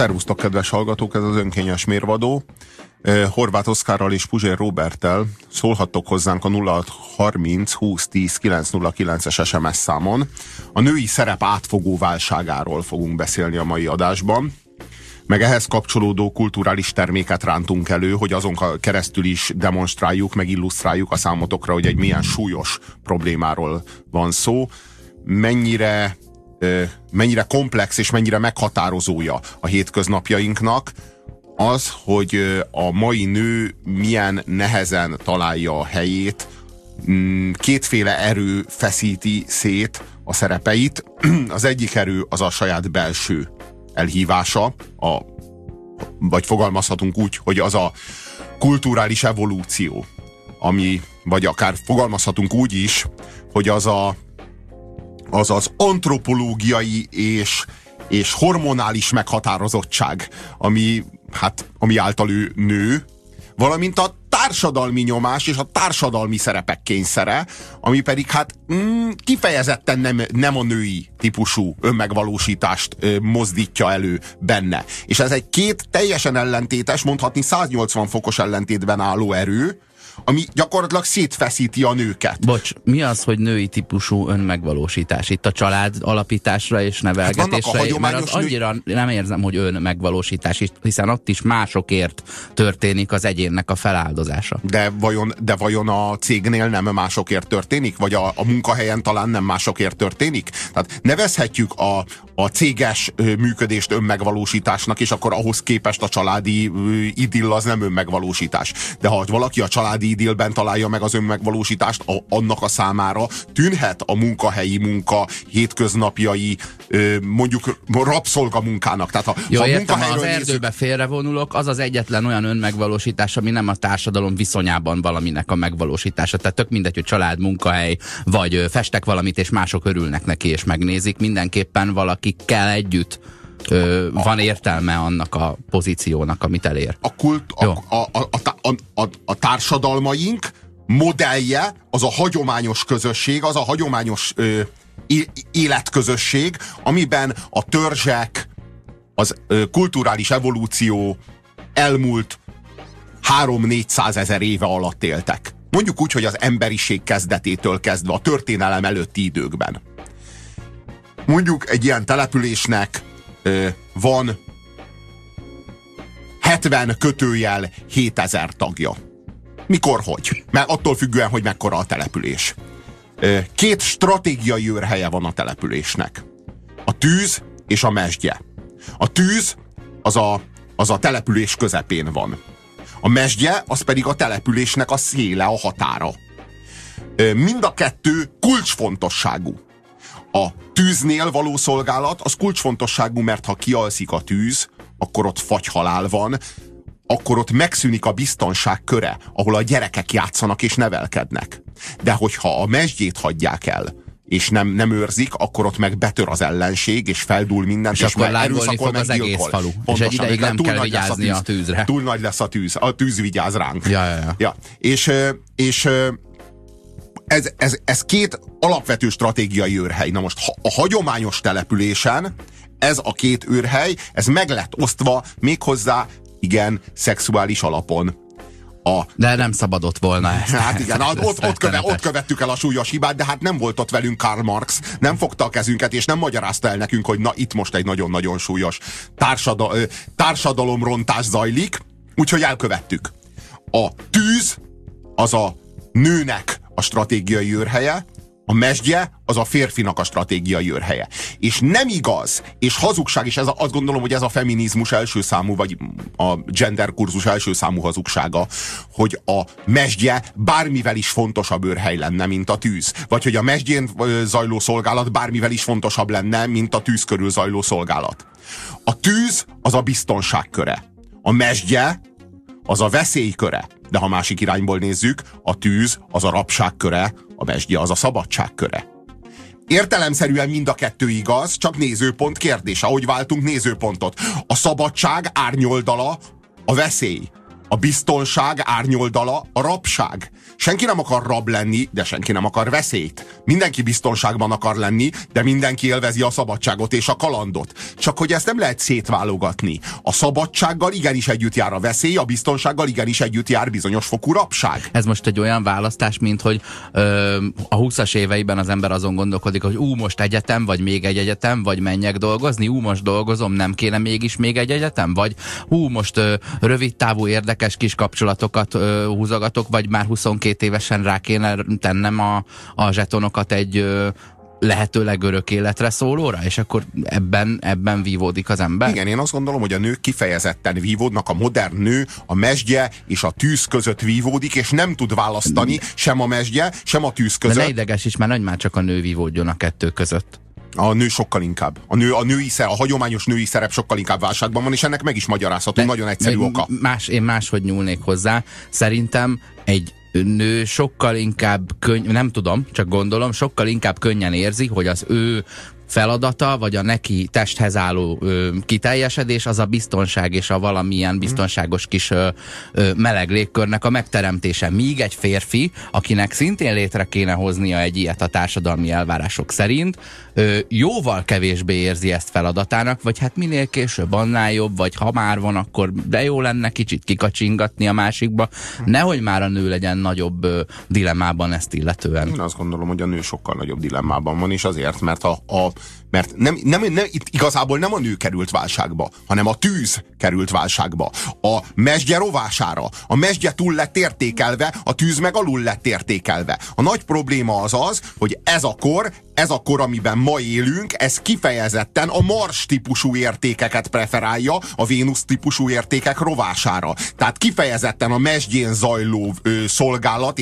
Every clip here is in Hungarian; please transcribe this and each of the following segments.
Szervusztok, kedves hallgatók, ez az Önkényes Mérvadó. Horváth Oszkárral és Puzsér Róberttel szólhattok hozzánk a 0630 20 10 909-es SMS számon. A női szerep átfogó válságáról fogunk beszélni a mai adásban, meg ehhez kapcsolódó kulturális terméket rántunk elő, hogy azon keresztül is demonstráljuk, meg illusztráljuk a számotokra, hogy egy milyen súlyos problémáról van szó, mennyire komplex és mennyire meghatározója a hétköznapjainknak az, hogy a mai nő milyen nehezen találja a helyét, kétféle erő feszíti szét a szerepeit. Az egyik erő az a saját belső elhívása, vagy fogalmazhatunk úgy, hogy az a kulturális evolúció, vagy akár fogalmazhatunk úgy is, hogy az az antropológiai és hormonális meghatározottság, ami által ő nő, valamint a társadalmi nyomás és a társadalmi szerepek kényszere, ami pedig kifejezetten nem a női típusú önmegvalósítást mozdítja elő benne. És ez egy két teljesen ellentétes, mondhatni 180 fokos ellentétben álló erő, ami gyakorlatilag szétfeszíti a nőket. Bocs, mi az, hogy női típusú önmegvalósítás? Itt a család alapításra és nevelgetésre, mert az annyira nem érzem, hogy önmegvalósítás, hiszen ott is másokért történik az egyénnek a feláldozása. De vajon a cégnél nem másokért történik? Vagy a munkahelyen talán nem másokért történik? Tehát nevezhetjük a céges működést önmegvalósításnak, és akkor ahhoz képest a családi idill az nem önmegvalósítás. De ha valaki a családi idillben találja meg az önmegvalósítást, annak a számára tűnhet a munkahelyi munka hétköznapjai mondjuk rabszolgamunkának. Tehát jó, értem, ha az erdőbe félrevonulok, az az egyetlen olyan önmegvalósítás, ami nem a társadalom viszonyában valaminek a megvalósítása. Tehát tök mindegy, hogy család, munkahely, vagy festek valamit, és mások örülnek neki, és megnézik. Mindenképpen valakikkel együtt van értelme annak a pozíciónak, amit elér. A társadalmaink modellje az a hagyományos közösség, az a hagyományos életközösség, amiben a törzsek, az kulturális evolúció elmúlt 300-400 ezer éve alatt éltek. Mondjuk úgy, hogy az emberiség kezdetétől kezdve, a történelem előtti időkben. Mondjuk egy ilyen településnek van 70 tagja. Mikor, hogy? Mert attól függően, hogy mekkora a település. Két stratégiai őrhelye van a településnek. A tűz és a mesdje. A tűz az a település közepén van. A mesdje az pedig a településnek a széle, a határa. Mind a kettő kulcsfontosságú. A tűznél való szolgálat az kulcsfontosságú, mert ha kialszik a tűz, akkor ott fagyhalál van, akkor ott megszűnik a biztonság köre, ahol a gyerekek játszanak és nevelkednek. De hogyha a mesdjét hagyják el, és nem őrzik, akkor ott meg betör az ellenség, és feldúl mindent, és akkor lángolni fog az egész falu. Pontosan, és egy ideig nem kell vigyázni a tűzre. Túl nagy lesz a tűz vigyáz ránk. Ja. És ez két alapvető stratégiai őrhely. Na most a hagyományos településen ez a két őrhely, ez meg lett osztva méghozzá, igen, szexuális alapon. De nem szabadott volna ezt. Hát igen, ott követtük el a súlyos hibát, de hát nem volt ott velünk Karl Marx, nem fogta a kezünket, és nem magyarázta el nekünk, hogy na, itt most egy nagyon-nagyon súlyos társadalomrontás zajlik, úgyhogy elkövettük. A tűz az a nőnek a stratégiai őrhelye, a mesdje az a férfinak a stratégiai őrhelye. És nem igaz, és hazugság, és azt gondolom, hogy ez a feminizmus első számú, vagy a gender kurzus első számú hazugsága, hogy a mesdje bármivel is fontosabb őrhely lenne, mint a tűz. Vagy hogy a mesdjén zajló szolgálat bármivel is fontosabb lenne, mint a tűz körül zajló szolgálat. A tűz az a biztonság köre. A mesdje az a veszély köre. De ha másik irányból nézzük, a tűz az a rabság köre, a mesdje az a szabadság köre. Értelemszerűen mind a kettő igaz, csak nézőpont kérdése, ahogy váltunk nézőpontot. A szabadság árnyoldala a veszély. A biztonság árnyoldala a rabság. Senki nem akar rab lenni, de senki nem akar veszélyt. Mindenki biztonságban akar lenni, de mindenki élvezi a szabadságot és a kalandot. Csak hogy ezt nem lehet szétválogatni. A szabadsággal igenis együtt jár a veszély, a biztonsággal igenis együtt jár bizonyos fokú rabság. Ez most egy olyan választás, mint hogy a 20-as éveiben az ember azon gondolkodik, hogy most egyetem, vagy még egy egyetem, vagy menjek dolgozni, most dolgozom, nem kéne mégis még egy egyetem, vagy most rövid távú érdekes kis kapcsolatokat húzogatok, vagy már 22 évesen rá kéne tennem a zsetonokat egy lehetőleg örök életre szólóra, és akkor ebben vívódik az ember. Igen, én azt gondolom, hogy a nők kifejezetten vívódnak, a modern nő a mezgye és a tűz között vívódik, és nem tud választani sem a mezgye, sem a tűz között. De ne ideges is, mert már csak a nő vívódjon a kettő között. A nő sokkal inkább. A hagyományos női szerep sokkal inkább válságban van, és ennek meg is magyarázható, nagyon egyszerű oka. Én máshogy nyúlnék hozzá. Szerintem egy nő sokkal inkább nem tudom, csak gondolom, sokkal inkább könnyen érzi, hogy az ő feladata, vagy a neki testhez álló kiteljesedés, az a biztonság és a valamilyen biztonságos kis meleg légkörnek a megteremtése. Míg egy férfi, akinek szintén létre kéne hoznia egy ilyet a társadalmi elvárások szerint, jóval kevésbé érzi ezt feladatának, vagy hát minél később annál jobb, vagy ha már van, akkor de jó lenne kicsit kikacsingatni a másikba. Nehogy már a nő legyen nagyobb dilemmában ezt illetően. Én azt gondolom, hogy a nő sokkal nagyobb dilemmában van, és azért, mert mert itt igazából nem a nő került válságba, hanem a tűz került válságba. A mezgye rovására. A mezgye túl lett értékelve, a tűz meg alul lett értékelve. A nagy probléma az, hogy ez a kor, amiben ma élünk, ez kifejezetten a Mars típusú értékeket preferálja a Vénusz típusú értékek rovására. Tehát kifejezetten a mezgyén zajló szolgálat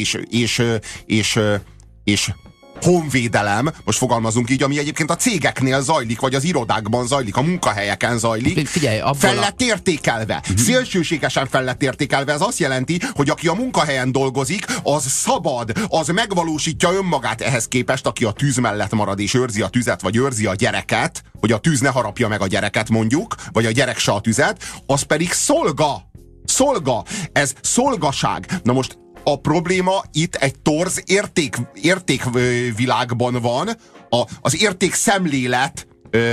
és honvédelem, most fogalmazunk így, ami egyébként a cégeknél zajlik, vagy az irodákban zajlik, a munkahelyeken zajlik. Figyelj, fel lett értékelve. Szélsőségesen fel lett értékelve. Ez azt jelenti, hogy aki a munkahelyen dolgozik, az szabad, az megvalósítja önmagát ehhez képest, aki a tűz mellett marad és őrzi a tüzet, vagy őrzi a gyereket, hogy a tűz ne harapja meg a gyereket mondjuk, vagy a gyerek se a tüzet, az pedig szolga. Ez szolgaság. Na most a probléma itt egy torz értékvilágban van, az értékszemlélet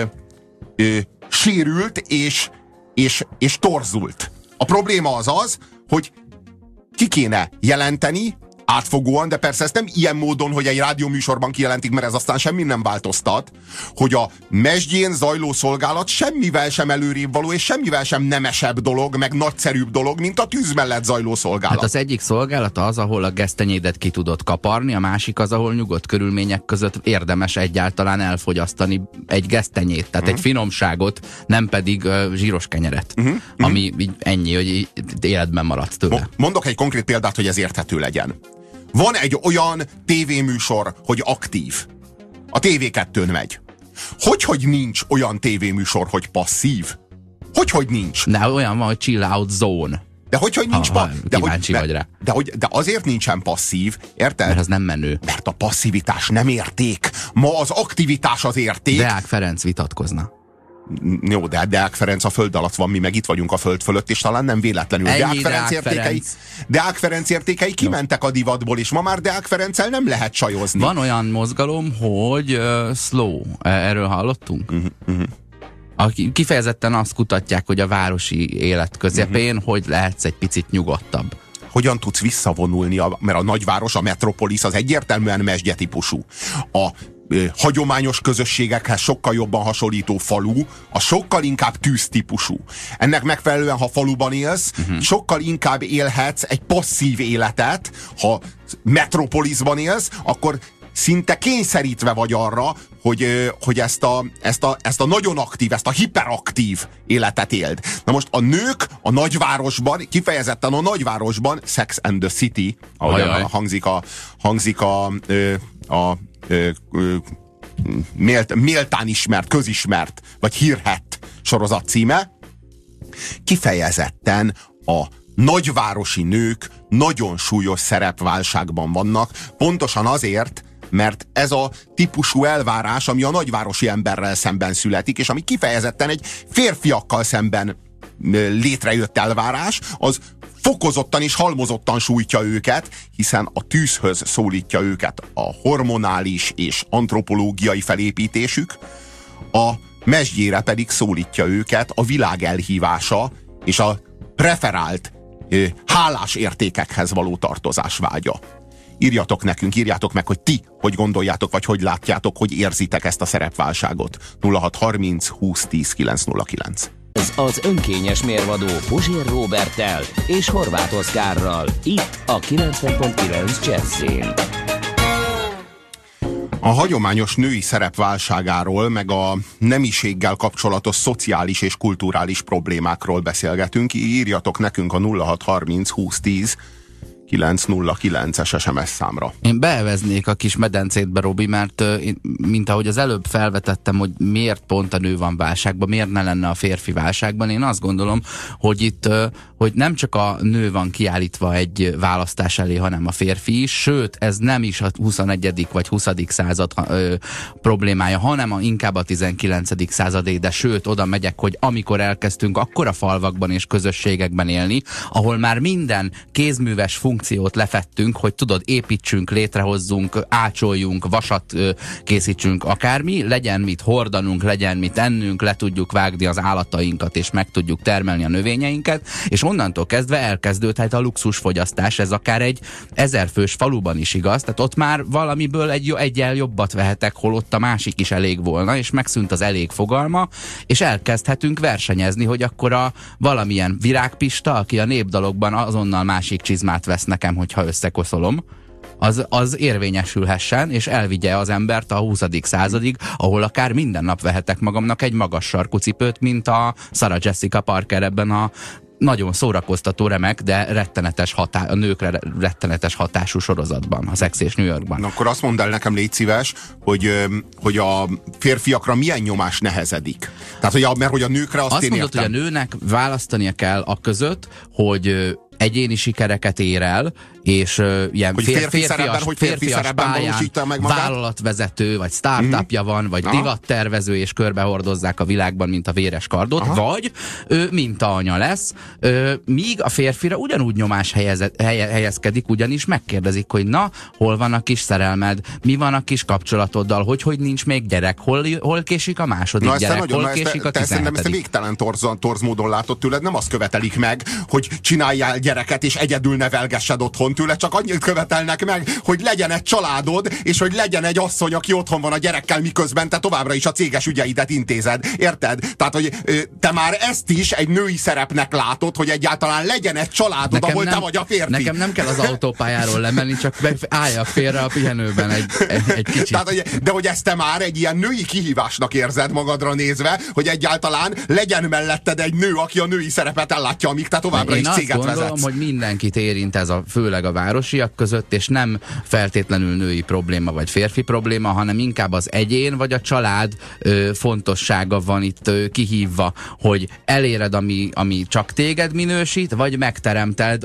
sérült és torzult. A probléma az, hogy ki kéne jelenteni átfogóan, de persze ezt nem ilyen módon, hogy egy rádióműsorban kijelentik, mert ez aztán semmi nem változtat, hogy a mezgyén zajló szolgálat semmivel sem előrébb való, és semmivel sem nemesebb dolog, meg nagyszerűbb dolog, mint a tűz mellett zajló szolgálat. Hát az egyik szolgálat az, ahol a gesztenyédet ki tudod kaparni, a másik az, ahol nyugodt körülmények között érdemes egyáltalán elfogyasztani egy gesztenyét, tehát egy finomságot, nem pedig zsíros kenyeret, ami így ennyi, hogy életben maradsz tőle. Mondok egy konkrét példát, hogy ez érthető legyen. Van egy olyan tévéműsor, hogy aktív. A TV2-n megy. Hogy nincs olyan tévéműsor, hogy passzív? Hogy nincs? De olyan van, hogy chill out zone. De hogy nincs kíváncsi vagy rá. De azért nincsen passzív, érted? Mert az nem menő. Mert a passzivitás nem érték. Ma az aktivitás az érték. Deák Ferenc vitatkozna. Jó, de Deák Ferenc a föld alatt van, mi meg itt vagyunk a föld fölött, és talán nem véletlenül. Deák Ferenc értékei kimentek a divatból, és ma már Deák Ferenccel nem lehet csajozni. Van olyan mozgalom, hogy slow. Erről hallottunk? Kifejezetten azt kutatják, hogy a városi élet közepén hogy lehetsz egy picit nyugodtabb. Hogyan tudsz visszavonulni, mert a nagyváros, a metropolis az egyértelműen mezgye típusú. A hagyományos közösségekhez sokkal jobban hasonlító falu, a sokkal inkább tűztípusú. Ennek megfelelően, ha faluban élsz, sokkal inkább élhetsz egy passzív életet, ha metropolisban élsz, akkor szinte kényszerítve vagy arra, hogy ezt a nagyon aktív, ezt a hiperaktív életet éld. Na most a nők a nagyvárosban, kifejezetten a nagyvárosban, Sex and the City, ahogy hangzik a méltán ismert, közismert, vagy hírhett sorozat címe, kifejezetten a nagyvárosi nők nagyon súlyos szerepválságban vannak, pontosan azért, mert ez a típusú elvárás, ami a nagyvárosi emberrel szemben születik, és ami kifejezetten egy férfiakkal szemben létrejött elvárás, az fokozottan és halmozottan sújtja őket, hiszen a tűzhöz szólítja őket a hormonális és antropológiai felépítésük, a mezsgyére pedig szólítja őket a világ elhívása és a preferált hálás értékekhez való tartozás vágya. Írjatok nekünk, írjátok meg, hogy ti hogy gondoljátok, vagy hogy látjátok, hogy érzitek ezt a szerepválságot. 0630 20 10 909. Ez az önkényes mérvadó Puzsér Róberttel és Horváth Oszkárral. Itt a 90.9 Jazzyn. A hagyományos női szerepválságáról, meg a nemiséggel kapcsolatos szociális és kulturális problémákról beszélgetünk. Írjatok nekünk a 0630 20 10 909-es SMS számra. Én beeveznék a kis medencétbe, Robi, mert mint ahogy az előbb felvetettem, hogy miért pont a nő van válságban, miért ne lenne a férfi válságban, én azt gondolom, hogy itt hogy nem csak a nő van kiállítva egy választás elé, hanem a férfi is, sőt, ez nem is a 21. vagy 20. század problémája, hanem inkább a 19. századé, de sőt, oda megyek, hogy amikor elkezdtünk akkora falvakban és közösségekben élni, ahol már minden kézműves funkciót lefettünk, hogy tudod, építsünk, létrehozzunk, ácsoljunk, vasat készítsünk, akármi, legyen mit hordanunk, legyen mit ennünk, le tudjuk vágni az állatainkat, és meg tudjuk termelni a növényeinket, és onnantól kezdve elkezdődhet a luxusfogyasztás, ez akár egy 1000 fős faluban is igaz, tehát ott már valamiből egyel jobbat vehetek, holott a másik is elég volna, és megszűnt az elég fogalma, és elkezdhetünk versenyezni, hogy akkor a valamilyen virágpista, aki a népdalokban azonnal másik csizmát vesz nekem, hogyha összekoszolom, az érvényesülhessen, és elvigye az embert a 20. századig, ahol akár minden nap vehetek magamnak egy magas sarkú cipőt, mint a Sarah Jessica Parker ebben a nagyon szórakoztató, remek, de rettenetes a nőkre rettenetes hatású sorozatban, a Sex és New Yorkban. Na, akkor azt mondd el nekem, légy szíves, hogy a férfiakra milyen nyomás nehezedik. Tehát, mert hogy a nőkre azt én mondod, értem. hogy a nőnek választania kell a között, hogy egyéni sikereket ér el, és ilyen férfias pályán vállalatvezető, vagy startupja van, vagy divattervező, és körbehordozzák a világban, mint a véres kardot, vagy mintaanya lesz, míg a férfira ugyanúgy nyomás helyezkedik, ugyanis megkérdezik, hogy na, hol van a kis szerelmed, mi van a kis kapcsolatoddal, hogy nincs még gyerek, hol késik a második gyerek, hol késik a 17. Ezt végtelen torz módon látod tőled, nem azt követelik meg, hogy csináljál gyereket, és egyedül nevelgessed otthon tőle, csak annyit követelnek meg, hogy legyen egy családod, és hogy legyen egy asszony, aki otthon van a gyerekkel, miközben te továbbra is a céges ügyeidet intézed. Érted? Tehát, hogy te már ezt is egy női szerepnek látod, hogy egyáltalán legyen egy családod, ahol te vagy a férfi. Nekem nem kell az autópályáról lemenni, csak álljak félre a pihenőben egy kicsit. Tehát, de hogy ezt te már egy ilyen női kihívásnak érzed magadra nézve, hogy egyáltalán legyen melletted egy nő, aki a női szerepet ellátja, amíg te továbbra is céget vezetsz. Én azt gondolom, hogy mindenkit érint ez főleg a városiak között, és nem feltétlenül női probléma vagy férfi probléma, hanem inkább az egyén vagy a család fontossága van itt kihívva, hogy eléred, ami csak téged minősít, vagy megteremted,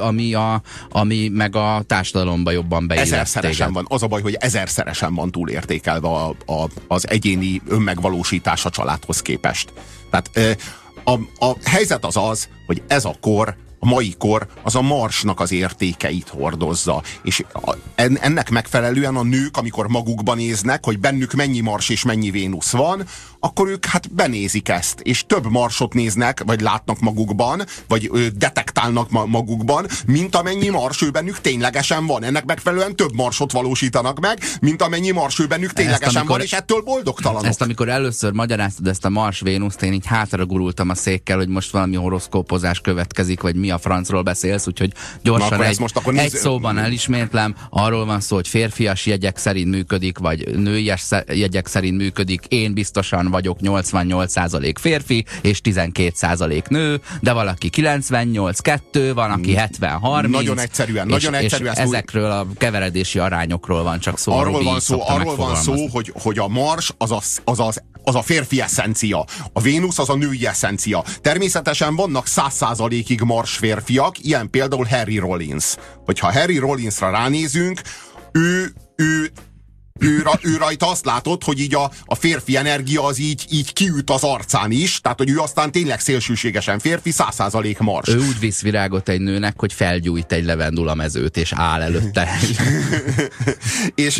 ami meg a társadalomba jobban beillesz téged. Ezerszeresen van. Az a baj, hogy ezerszeresen van túlértékelve az egyéni önmegvalósítás a családhoz képest. Tehát a helyzet az, hogy ez a kor, a mai kor az a marsnak az értékeit hordozza. És ennek megfelelően a nők, amikor magukban néznek, hogy bennük mennyi Mars és mennyi Vénusz van, akkor ők hát benézik ezt, és több Marsot néznek, vagy látnak magukban, vagy detektálnak magukban, mint amennyi Mars ő bennük ténylegesen van. Ennek megfelelően több Marsot valósítanak meg, mint amennyi Mars ő bennük ténylegesen van, és ettől boldogtalanok. Ezt amikor először magyaráztad ezt a Mars-Vénuszt, én így hátra gurultam a székkel, hogy most valami horoszkópozás következik, vagy mi a francról beszélsz, úgyhogy gyorsan egy szóban elismétlem, arról van szó, hogy férfias jegyek szerint működik, vagy nőies jegyek szerint működik, én biztosan vagyok 88% férfi, és 12% nő, de valaki 98-2, van, aki 70-30. Nagyon egyszerűen. És ezekről a keveredési arányokról van csak szó. Arról van szó, hogy a Mars az a férfi eszencia. A Vénusz az a női eszencia. Természetesen vannak 100%-ig Mars férfiak, ilyen például Harry Rollins. Hogyha Harry Rollinsra ránézünk, ő ő rajta azt látod, hogy így a férfi energia az így kiüt az arcán is, tehát hogy ő aztán tényleg szélsőségesen férfi, 100% mars. Ő úgy visz virágot egy nőnek, hogy felgyújt egy levendula mezőt, és áll előtte. és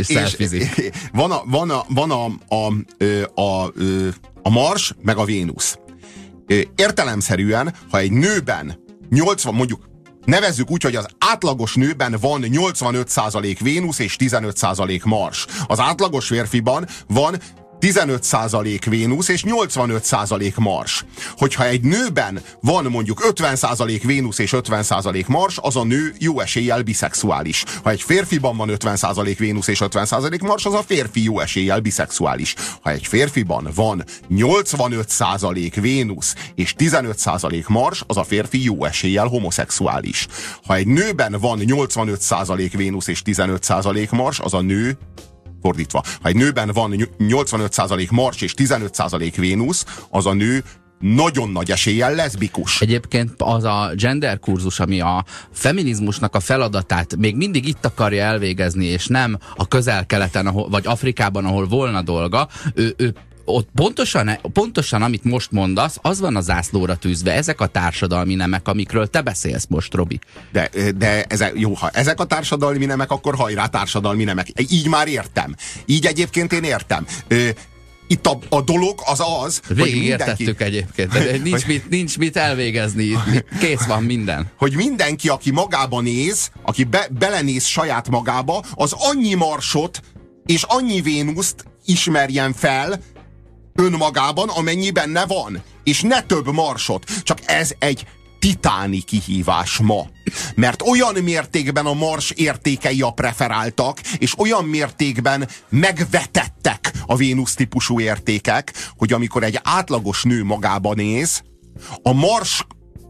van a Mars, meg a Vénusz. Értelemszerűen, ha egy nőben 80, mondjuk nevezzük úgy, hogy az átlagos nőben van 85% Vénusz és 15% Mars. Az átlagos férfiban van 15% Vénusz és 85% Mars. Hogyha egy nőben van mondjuk 50% Vénusz és 50% Mars, az a nő jó eséllyel biszexuális. Ha egy férfiban van 50% Vénusz és 50% Mars, az a férfi jó eséllyel biszexuális. Ha egy férfiban van 85% Vénusz és 15% Mars, az a férfi jó eséllyel homoszexuális. Ha egy nőben van 85% Vénusz és 15% Mars, az a nő fordítva. Ha egy nőben van 85% Mars és 15% Vénusz, az a nő nagyon nagy eséllyel leszbikus. Egyébként az a gender kurzus, ami a feminizmusnak a feladatát még mindig itt akarja elvégezni, és nem a Közel-Keleten, vagy Afrikában, ahol volna dolga, ő ott pontosan, amit most mondasz, az van a zászlóra tűzve. Ezek a társadalmi nemek, amikről te beszélsz most, Robi. De jó, ha ezek a társadalmi nemek, akkor hajrá társadalmi nemek. Így már értem. Így egyébként én értem. Itt a dolog az, végig értettük egyébként, de nincs mit elvégezni. Kész van minden. Hogy mindenki, aki magába néz, aki belenéz saját magába, az annyi Marsot és annyi Vénuszt ismerjen fel önmagában, amennyi benne van. És ne több Marsot. Csak ez egy titáni kihívás ma. Mert olyan mértékben a Mars értékei a preferáltak, és olyan mértékben megvetettek a Vénusz típusú értékek, hogy amikor egy átlagos nő magába néz, a Mars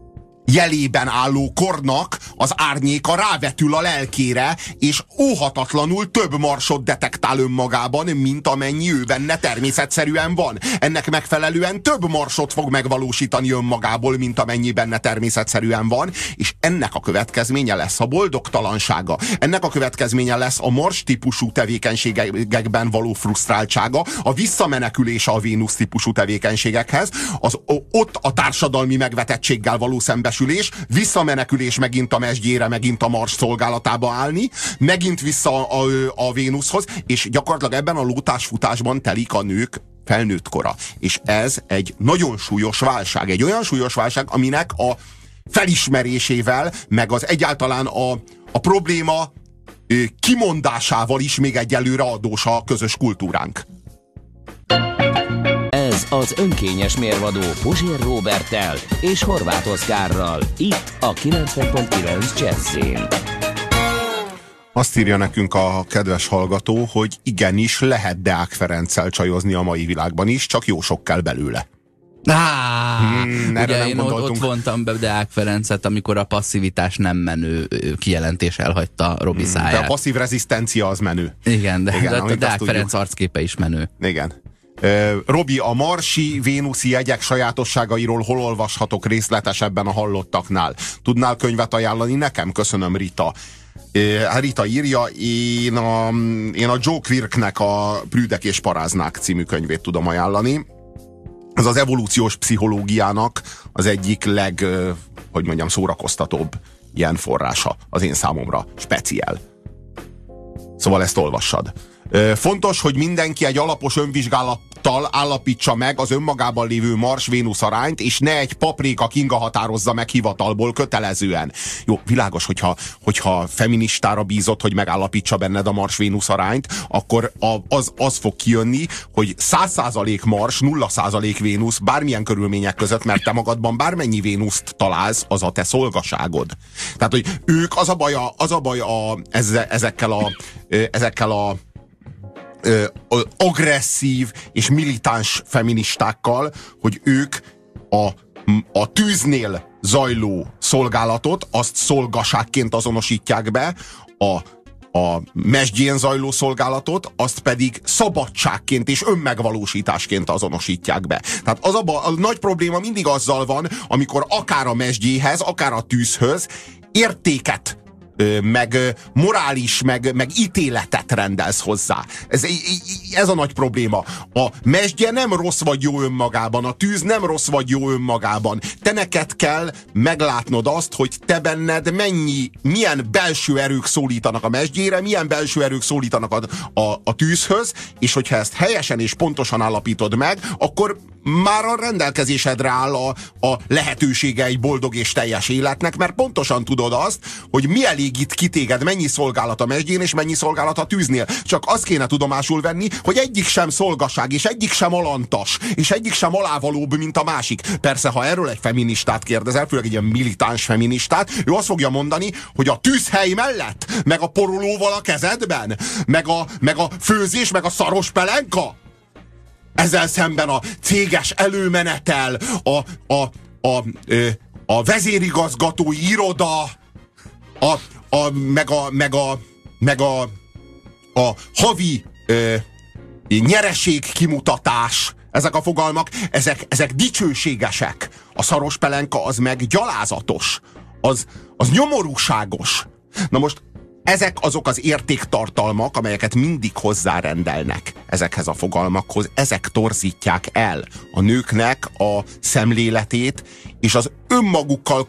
jelében álló kornak az árnyéka rávetül a lelkére, és óhatatlanul több Marsot detektál önmagában, mint amennyi ő benne természetszerűen van. Ennek megfelelően több Marsot fog megvalósítani önmagából, mint amennyi benne természetszerűen van, és ennek a következménye lesz a boldogtalansága. Ennek a következménye lesz a Mars típusú tevékenységekben való frusztráltsága, a visszamenekülése a Vénusz típusú tevékenységekhez, ott a társadalmi megvetettséggel való szembesülés, visszamenekülés megint a mesdjére, megint a Mars szolgálatába állni, megint vissza a Vénuszhoz, és gyakorlatilag ebben a lótásfutásban telik a nők felnőtt kora. És ez egy nagyon súlyos válság. Egy olyan súlyos válság, aminek a felismerésével, meg az egyáltalán a probléma kimondásával is még egyelőre adós a közös kultúránk. Ez az önkényes mérvadó Puzsér Róberttel és Horváth Oszkárral. Itt a 90.9 Jazzyn. Azt írja nekünk a kedves hallgató, hogy igenis lehet Deák Ferenccel csajozni a mai világban is, csak jó sok kell belőle. Ugye én ott vontam be Deák Ferencet, amikor a passzivitás nem menő kijelentés elhagyta Robi száját. De a passzív rezisztencia az menő. Igen, de a Deák Ferenc arcképe is menő. Igen. Robi, a marsi vénuszi jegyek sajátosságairól hol olvashatok részletesebben a hallottaknál? Tudnál könyvet ajánlani nekem? Köszönöm, Rita. Rita írja, én a Joe Quirknek a Prűdek és Paráznák című könyvét tudom ajánlani. Ez az evolúciós pszichológiának az egyik szórakoztatóbb ilyen forrása az én számomra. Speciál. Szóval ezt olvassad. Fontos, hogy mindenki egy alapos önvizsgálattal állapítsa meg az önmagában lévő Mars-Vénusz arányt, és ne egy Paprika Kinga határozza meg hivatalból kötelezően. Jó, világos, hogyha feministára bízott, hogy megállapítsa benned a Mars-Vénusz arányt, akkor az fog kijönni, hogy 100% Mars, 0% Vénusz bármilyen körülmények között, mert te magadban bármennyi Vénuszt találsz, az a te szolgaságod. Tehát, hogy ők az a baj ezekkel a agresszív és militáns feministákkal, hogy ők a tűznél zajló szolgálatot, azt szolgaságként azonosítják be, a mesdjén zajló szolgálatot, azt pedig szabadságként és önmegvalósításként azonosítják be. Tehát a nagy probléma mindig azzal van, amikor akár a mesdjéhez, akár a tűzhöz értéket meg morális, meg ítéletet rendelsz hozzá. Ez a nagy probléma. A mesdje nem rossz vagy jó önmagában, a tűz nem rossz vagy jó önmagában. Te neked kell meglátnod azt, hogy te benned milyen belső erők szólítanak a mesdjére, milyen belső erők szólítanak a tűzhöz, és hogyha ezt helyesen és pontosan állapítod meg, akkor már a rendelkezésedre áll a lehetősége egy boldog és teljes életnek, mert pontosan tudod azt, hogy mi elégít ki téged, mennyi szolgálat a mesdjén, és mennyi szolgálat a tűznél. Csak azt kéne tudomásul venni, hogy egyik sem szolgaság, és egyik sem alantas, és egyik sem alávalóbb, mint a másik. Persze, ha erről egy feministát kérdezel, főleg egy ilyen militáns feministát, ő azt fogja mondani, hogy a tűzhely mellett, meg a porolóval a kezedben, meg a főzés, meg a szaros pelenka, ezzel szemben a céges előmenetel, a vezérigazgatói iroda, meg a havi nyereség kimutatás, ezek a fogalmak, ezek dicsőségesek. A szaros pelenka az meg gyalázatos, az nyomorúságos. Na most ezek azok az értéktartalmak, amelyeket mindig hozzárendelnek ezekhez a fogalmakhoz. Ezek torzítják el a nőknek a szemléletét, és az önmagukkal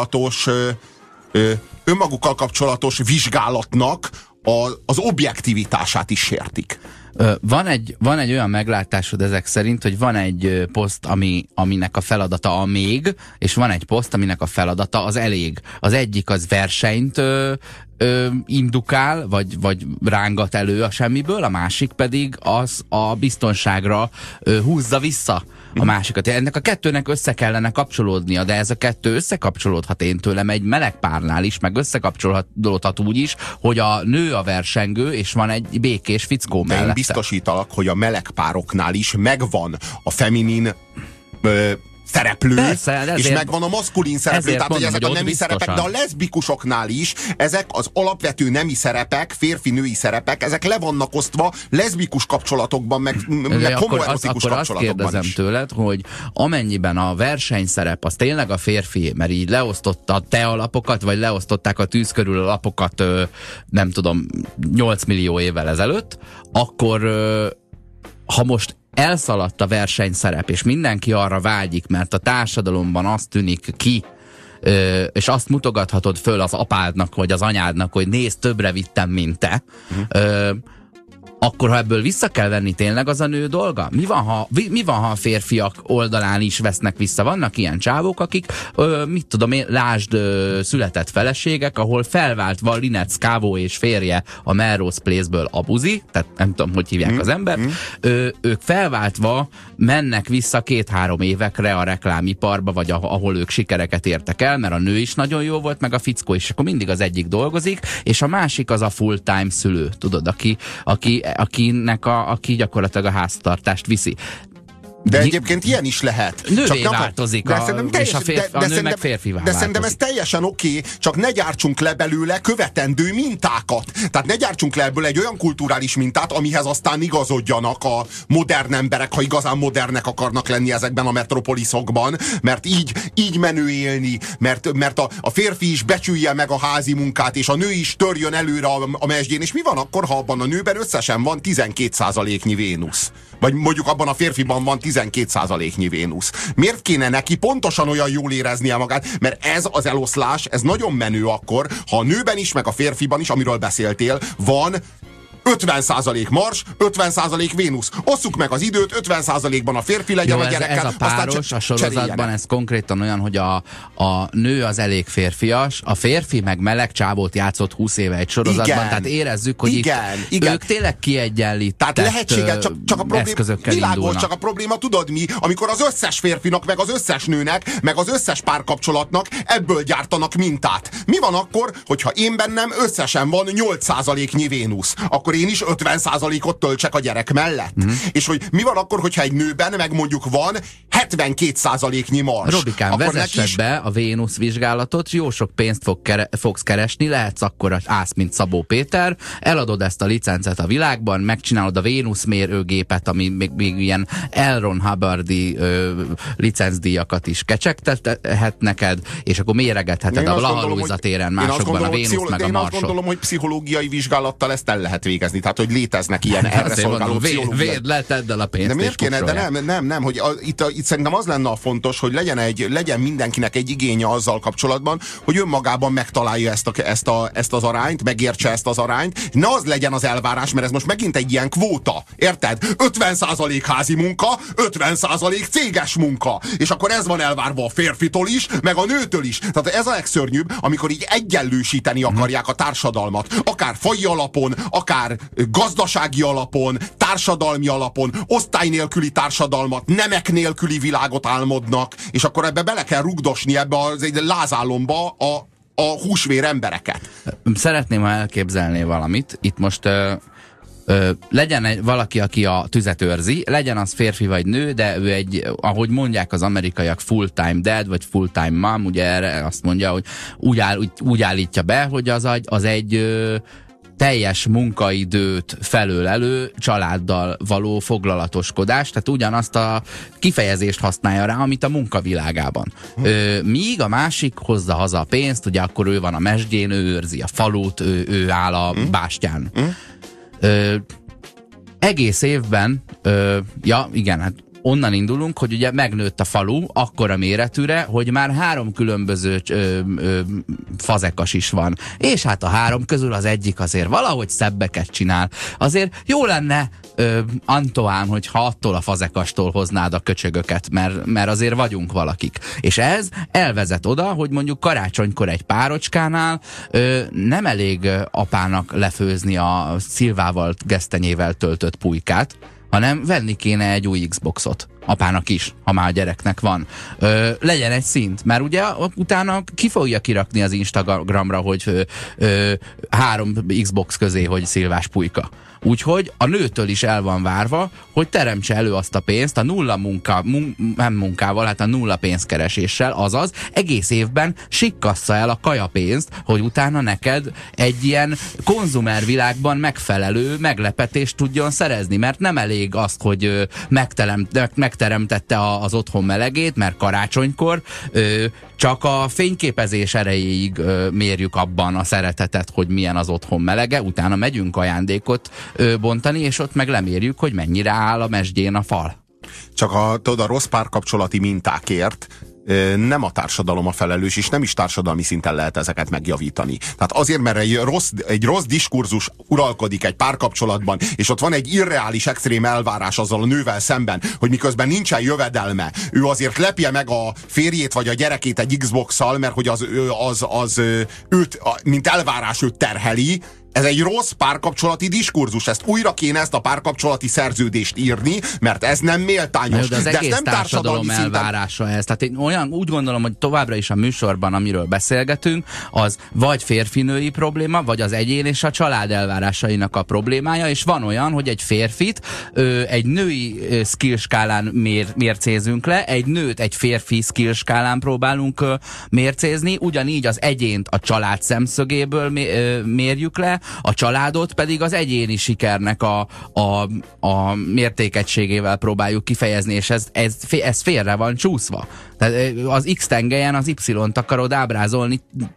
kapcsolatos vizsgálatnak az objektivitását is sértik. Van egy olyan meglátásod ezek szerint, hogy van egy poszt, aminek a feladata a még, és van egy poszt, aminek a feladata az elég. Az egyik az versenyt indukál, vagy rángat elő a semmiből, a másik pedig az a biztonságra húzza vissza a másikat. Ennek a kettőnek össze kellene kapcsolódnia, de ez a kettő összekapcsolódhat én tőlem egy meleg párnál is, meg összekapcsolódhat úgy is, hogy a nő a versengő, és van egy békés fickó mellette. Én biztosítalak, hogy a meleg pároknál is megvan a feminin szereplő, persze, és megvan a maszkulin szereplő, tehát hogy ezek a nemi szerepek, de a leszbikusoknál is ezek az alapvető nemi szerepek, férfi-női szerepek, ezek le vannak osztva leszbikus kapcsolatokban, meg homoerotikus kapcsolatokban azt kérdezem is tőled, hogy amennyiben a versenyszerep az tényleg a férfi, mert így leosztotta a te alapokat, vagy leosztották a tűz körül a lapokat, nem tudom, 8 millió évvel ezelőtt, akkor ha most elszaladt a versenyszerep, és mindenki arra vágyik, mert a társadalomban azt tűnik ki, és azt mutogathatod föl az apádnak, vagy az anyádnak, hogy nézd, többre vittem, mint te, akkor ha ebből vissza kell venni, tényleg az a nő dolga? Mi van, ha a férfiak oldalán is vesznek vissza? Vannak ilyen csávók, akik, mit tudom én, lásd született feleségek, ahol felváltva Lynette Scavo és férje a Melrose Place-ből abuzi, tehát nem tudom, hogy hívják az embert, ők felváltva mennek vissza 2-3 évekre a reklámiparba, vagy ahol ők sikereket értek el, mert a nő is nagyon jó volt, meg a fickó is, akkor mindig az egyik dolgozik, és a másik az a full-time szülő, tudod, aki gyakorlatilag a háztartást viszi. De egyébként ilyen is lehet. Nővé változik, és a nő meg férfivá változik. De szerintem ez teljesen oké, csak ne gyártsunk le belőle követendő mintákat. Tehát ne gyártsunk le ebből egy olyan kulturális mintát, amihez aztán igazodjanak a modern emberek, ha igazán modernek akarnak lenni ezekben a metropoliszokban, mert így menő élni, mert a férfi is becsülje meg a házi munkát, és a nő is törjön előre a mesdjén. És mi van akkor, ha abban a nőben összesen van 12%-nyi Vénusz? Vagy mondjuk abban a férfiban van 12%-nyi Vénusz. Miért kéne neki pontosan olyan jól éreznie magát? Mert ez az eloszlás, ez nagyon menő akkor, ha a nőben is, meg a férfiban is, amiről beszéltél, van 50% Mars, 50% Vénusz. Osszuk meg az időt, 50%-ban a férfi legyen a gyerekkel. Ez a páros a sorozatban, ez konkrétan olyan, hogy a nő az elég férfias, a férfi meg meleg csávót játszott 20 éve egy sorozatban, igen, tehát érezzük, hogy itt ők tényleg kiegyenlített. Tehát lehetséges, csak a probléma, világos, csak a probléma, tudod mi? Amikor az összes férfinak, meg az összes nőnek, meg az összes párkapcsolatnak ebből gyártanak mintát. Mi van akkor, hogyha én bennem összesen van 8%-nyi Vénusz? Akkor akkor én is 50%-ot töltsek a gyerek mellett. És hogy mi van akkor, hogyha egy nőben meg mondjuk van 72%-nyi mars. Robikám, vezessed be a Vénusz vizsgálatot, jó sok pénzt fogsz keresni, lehetsz akkor ász, mint Szabó Péter, eladod ezt a licencet a világban, megcsinálod a Vénusz mérőgépet, ami még ilyen L. Ron Hubbardi licencdíjakat is kecsegtethet neked, és akkor méregetheted a Blaha téren másokban a Vénusz meg a Marsot. Én azt gondolom, hogy pszichológiai vizsgálattal ezt el lehet végezni, tehát hogy léteznek ilyen erre szolgáló pszichológiai. Véd le, tedd el a pénzt. De miért kéne? De nem, hogy itt szerintem az lenne a fontos, hogy legyen mindenkinek egy igénye azzal kapcsolatban, hogy önmagában megtalálja ezt az arányt, megértse ezt az arányt. Ne az legyen az elvárás, mert ez most megint egy ilyen kvóta. Érted? 50% házi munka, 50% céges munka. És akkor ez van elvárva a férfitól is, meg a nőtől is. Tehát ez a legszörnyűbb, amikor így egyenlősíteni akarják a társadalmat. Akár faji alapon, akár gazdasági alapon, társadalmi alapon, osztály nélküli társadalmat, nemek nélküli világot álmodnak, és akkor ebbe bele kell rugdosni ebbe az egy lázálomba a húsvér embereket. Szeretném, ha elképzelné valamit. Itt most legyen valaki, aki a tüzet őrzi, legyen az férfi vagy nő, de ő egy, ahogy mondják az amerikaiak, full-time dad, vagy full-time mom, ugye erre azt mondja, hogy úgy állítja be, hogy az egy teljes munkaidőt felölelő családdal való foglalatoskodás, tehát ugyanazt a kifejezést használja rá, amit a munkavilágában. Míg a másik hozza haza a pénzt, ugye akkor ő van a mesdjén, ő őrzi a falut, ő áll a bástyán. Egész évben, hát onnan indulunk, hogy ugye megnőtt a falu akkora méretűre, hogy már 3 különböző fazekas is van. És hát a 3 közül az egyik azért valahogy szebbeket csinál. Azért jó lenne, Antoán, hogyha attól a fazekastól hoznád a köcsögöket, mert azért vagyunk valakik. És ez elvezet oda, hogy mondjuk karácsonykor egy párocskánál nem elég apának lefőzni a szilvával, gesztenyével töltött pulykát, hanem venni kéne egy új Xboxot. Apának is, ha már a gyereknek van. Legyen egy szint, mert ugye utána ki fogja kirakni az Instagramra, hogy 3 Xbox közé, hogy szilvás pulyka. Úgyhogy a nőtől is el van várva, hogy teremtse elő azt a pénzt a nulla nem munkával, hát a nulla pénzkereséssel, azaz egész évben sikkassza el a kajapénzt, hogy utána neked egy ilyen konzumervilágban megfelelő meglepetést tudjon szerezni, mert nem elég azt, hogy megteremtette az otthon melegét, mert karácsonykor csak a fényképezés erejéig mérjük abban a szeretetet, hogy milyen az otthon melege, utána megyünk ajándékot bontani, és ott meg lemérjük, hogy mennyire áll a mesdjén a fal. Csak a rossz párkapcsolati mintákért nem a társadalom a felelős, és nem is társadalmi szinten lehet ezeket megjavítani. Tehát azért, mert egy rossz diskurzus uralkodik egy párkapcsolatban, és ott van egy irreális, extrém elvárás azzal a nővel szemben, hogy miközben nincsen jövedelme, ő azért lepje meg a férjét vagy a gyerekét egy Xbox-szal, mert hogy az őt, mint elvárás őt terheli. Ez egy rossz párkapcsolati diskurzus. Ezt a párkapcsolati szerződést írni, mert ez nem méltányos. De az egész ez nem társadalom elvárása ez. Tehát én úgy gondolom, hogy továbbra is a műsorban, amiről beszélgetünk, az vagy férfinői probléma, vagy az egyén és a család elvárásainak a problémája, és van olyan, hogy egy férfit egy női skillskálán mércézünk le, egy nőt egy férfi skillskálán próbálunk mércézni, ugyanígy az egyént a család szemszögéből mérjük le, a családot pedig az egyéni sikernek a mértékegységével próbáljuk kifejezni, és ez félre van csúszva. Tehát az X tengelyen az Y-t akarod ábrázolni,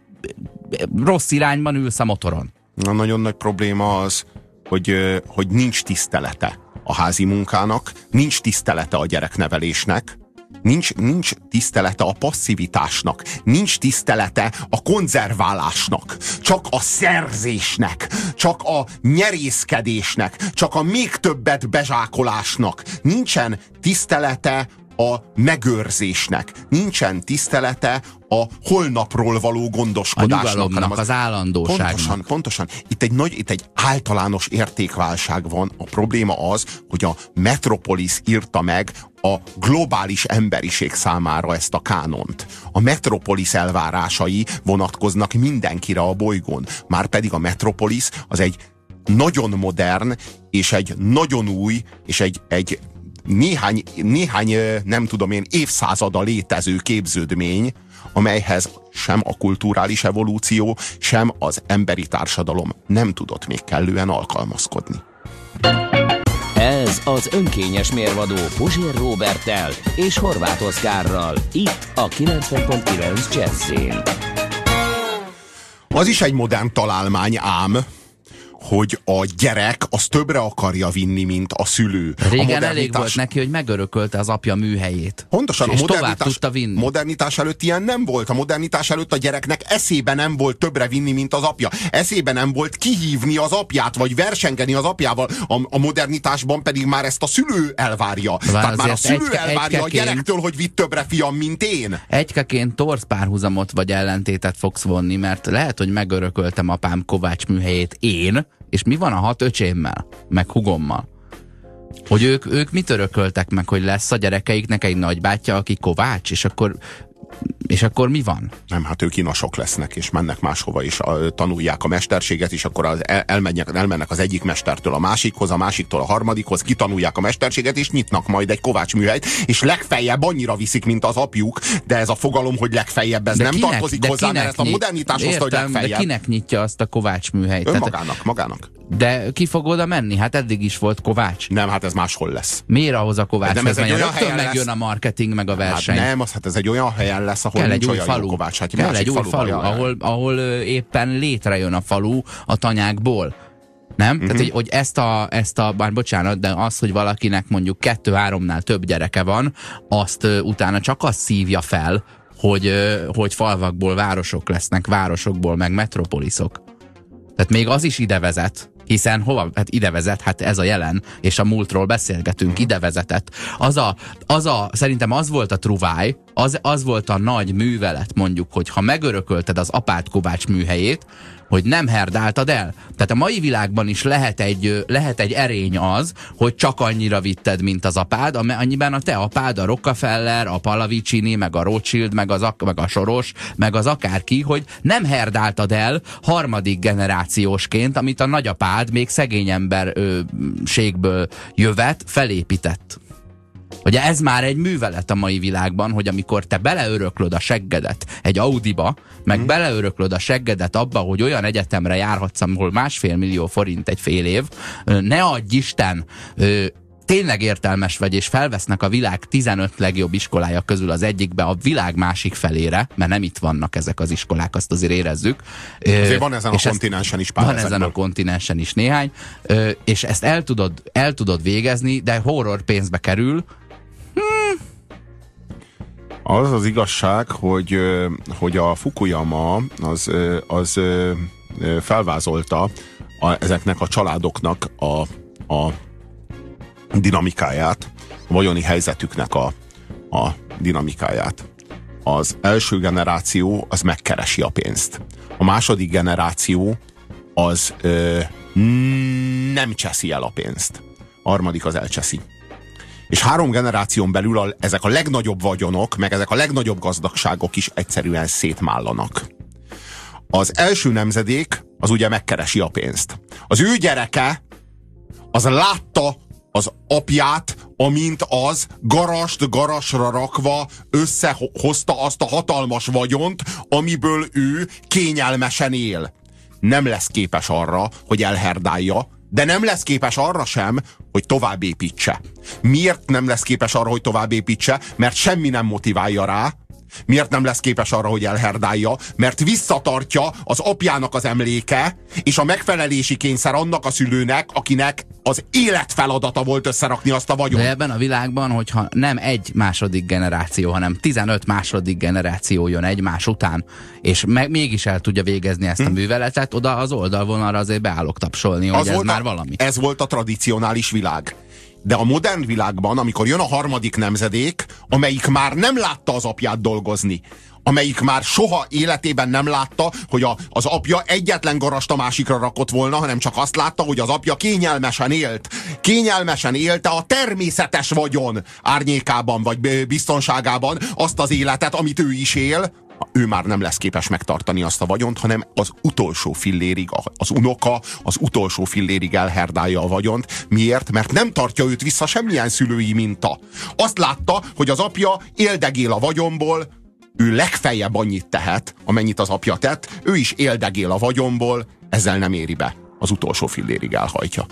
rossz irányban ülsz a motoron. A nagyon nagy probléma az, hogy nincs tisztelete a házi munkának, nincs tisztelete a gyereknevelésnek, nincs tisztelete a passzivitásnak, nincs tisztelete a konzerválásnak, csak a szerzésnek, csak a nyerészkedésnek, csak a még többet bezsákolásnak. Nincsen tisztelete a megőrzésnek, nincsen tisztelete a holnapról való gondoskodásnak. A nyugalomnak, az állandóságnak. Pontosan. Itt egy általános értékválság van. A probléma az, hogy a Metropolis írta meg a globális emberiség számára ezt a kánont. A Metropolis elvárásai vonatkoznak mindenkire a bolygón. Márpedig a Metropolis az egy nagyon modern, és egy nagyon új, és egy néhány, nem tudom én, évszázada létező képződmény, amelyhez sem a kulturális evolúció, sem az emberi társadalom nem tudott még kellően alkalmazkodni. Ez az önkényes mérvadó Puzsér Róberttel és Horváth Oszkárral, itt a 90.9 Jazzyn. Az is egy modern találmány ám, hogy a gyerek az többre akarja vinni, mint a szülő. Régen elég volt neki, hogy megörökölte az apja műhelyét. Pontosan, és tovább tudta vinni. Modernitás előtt ilyen nem volt. A modernitás előtt a gyereknek eszébe nem volt többre vinni, mint az apja. Eszébe nem volt kihívni az apját, vagy versengeni az apjával. A modernitásban pedig már ezt a szülő elvárja. Tehát már a szülő elvárja a gyerektől, hogy vidd többre, fiam, mint én. Egykeként torz párhuzamot vagy ellentétet fogsz vonni, mert lehet, hogy megörököltem apám Kovács műhelyét én, és mi van a 6 öcsémmel, meg hugommal? Hogy ők mit örököltek meg, hogy lesz a gyerekeiknek egy nagybátyja, aki Kovács, és akkor mi van? Nem, hát ők inasok lesznek, és mennek máshova, és tanulják a mesterséget, és akkor elmennek az egyik mestertől a másikhoz, a másiktól a harmadikhoz, kitanulják a mesterséget, és nyitnak majd egy Kovács műhelyt, és legfeljebb annyira viszik, mint az apjuk, de ez a fogalom, hogy legfeljebb, ez nem tartozik hozzá, mert ezt a modernitás hozta, hogy legfeljebb. De kinek nyitja azt a Kovács műhelyt? Magának. De ki fog oda menni? Hát eddig is volt Kovács. Nem, hát ez máshol lesz. Miért ahhoz a Kovácshoz menjen? Rögtön megjön a marketing, meg a verseny. Hát nem, hát ez egy olyan helyen lesz, ahol kell nincs egy új olyan falu. jó Kovács. Hát kell egy új falu, ahol éppen létrejön a falu a tanyákból. Nem? Tehát, hogy ezt a bár bocsánat, de az, hogy valakinek mondjuk 2-3-nál több gyereke van, azt utána csak azt szívja fel, hogy falvakból városok lesznek, városokból meg metropoliszok. Tehát még az is ide vezet, hiszen hova? Hát ide vezet, hát ez a jelen, és a múltról beszélgetünk, ide vezetett. Szerintem az volt a truváj, az volt a nagy művelet, mondjuk, hogy ha megörökölted az apád Kovács műhelyét, hogy nem herdáltad el. Tehát a mai világban is lehet egy erény az, hogy csak annyira vitted, mint az apád, annyiben a te apád, a Rockefeller, a Pallavicini, meg a Rothschild, meg a Soros, meg az akárki, hogy nem herdáltad el harmadik generációsként, amit a nagyapád még szegény emberségből jövet felépített. Ugye ez már egy művelet a mai világban, hogy amikor te beleöröklöd a seggedet egy Audiba, meg beleöröklöd a seggedet abba, hogy olyan egyetemre járhatsz, ahol 1,5 millió forint egy fél év, ne adj Isten, tényleg értelmes vagy, és felvesznek a világ 15 legjobb iskolája közül az egyikbe a világ másik felére, mert nem itt vannak ezek az iskolák, azt azért érezzük. Azért van ezen a kontinensen is pár. Van ezen a kontinensen is néhány, és ezt el tudod végezni, de horror pénzbe kerül. Az az igazság, hogy a Fukuyama az felvázolta ezeknek a családoknak a dinamikáját, a vagyoni helyzetüknek a dinamikáját. Az első generáció az megkeresi a pénzt. A második generáció az nem cseszi el a pénzt. A harmadik az elcseszi. És 3 generáción belül ezek a legnagyobb vagyonok, meg ezek a legnagyobb gazdagságok is egyszerűen szétmállanak. Az első nemzedék az ugye megkeresi a pénzt. Az ő gyereke az látta az apját, amint az garasra rakva összehozta azt a hatalmas vagyont, amiből ő kényelmesen él. Nem lesz képes arra, hogy elherdálja, de nem lesz képes arra sem, hogy tovább építse. Miért nem lesz képes arra, hogy tovább építse? Mert semmi nem motiválja rá. Miért nem lesz képes arra, hogy elherdálja? Mert visszatartja az apjának az emléke, és a megfelelési kényszer annak a szülőnek, akinek az életfeladata volt összerakni azt a vagyont. De ebben a világban, hogyha nem egy második generáció, hanem 15 második generáció jön egymás után, és mégis el tudja végezni ezt a műveletet, oda az oldalvonalra azért beállok tapsolni, hogy ez már valami. Ez volt a tradicionális világ. De a modern világban, amikor jön a harmadik nemzedék, amelyik már nem látta az apját dolgozni, amelyik már soha életében nem látta, hogy az apja egyetlen garast a másikra rakott volna, hanem csak azt látta, hogy az apja kényelmesen élt. Kényelmesen élte a természetes vagyon árnyékában, vagy biztonságában azt az életet, amit ő is él, ő már nem lesz képes megtartani azt a vagyont, hanem az utolsó fillérig, az unoka az utolsó fillérig elherdálja a vagyont. Miért? Mert nem tartja őt vissza semmilyen szülői minta. Azt látta, hogy az apja éldegél a vagyonból, ő legfeljebb annyit tehet, amennyit az apja tett, ő is éldegél a vagyonból, ezzel nem éri be. Az utolsó fillérig elhajtja.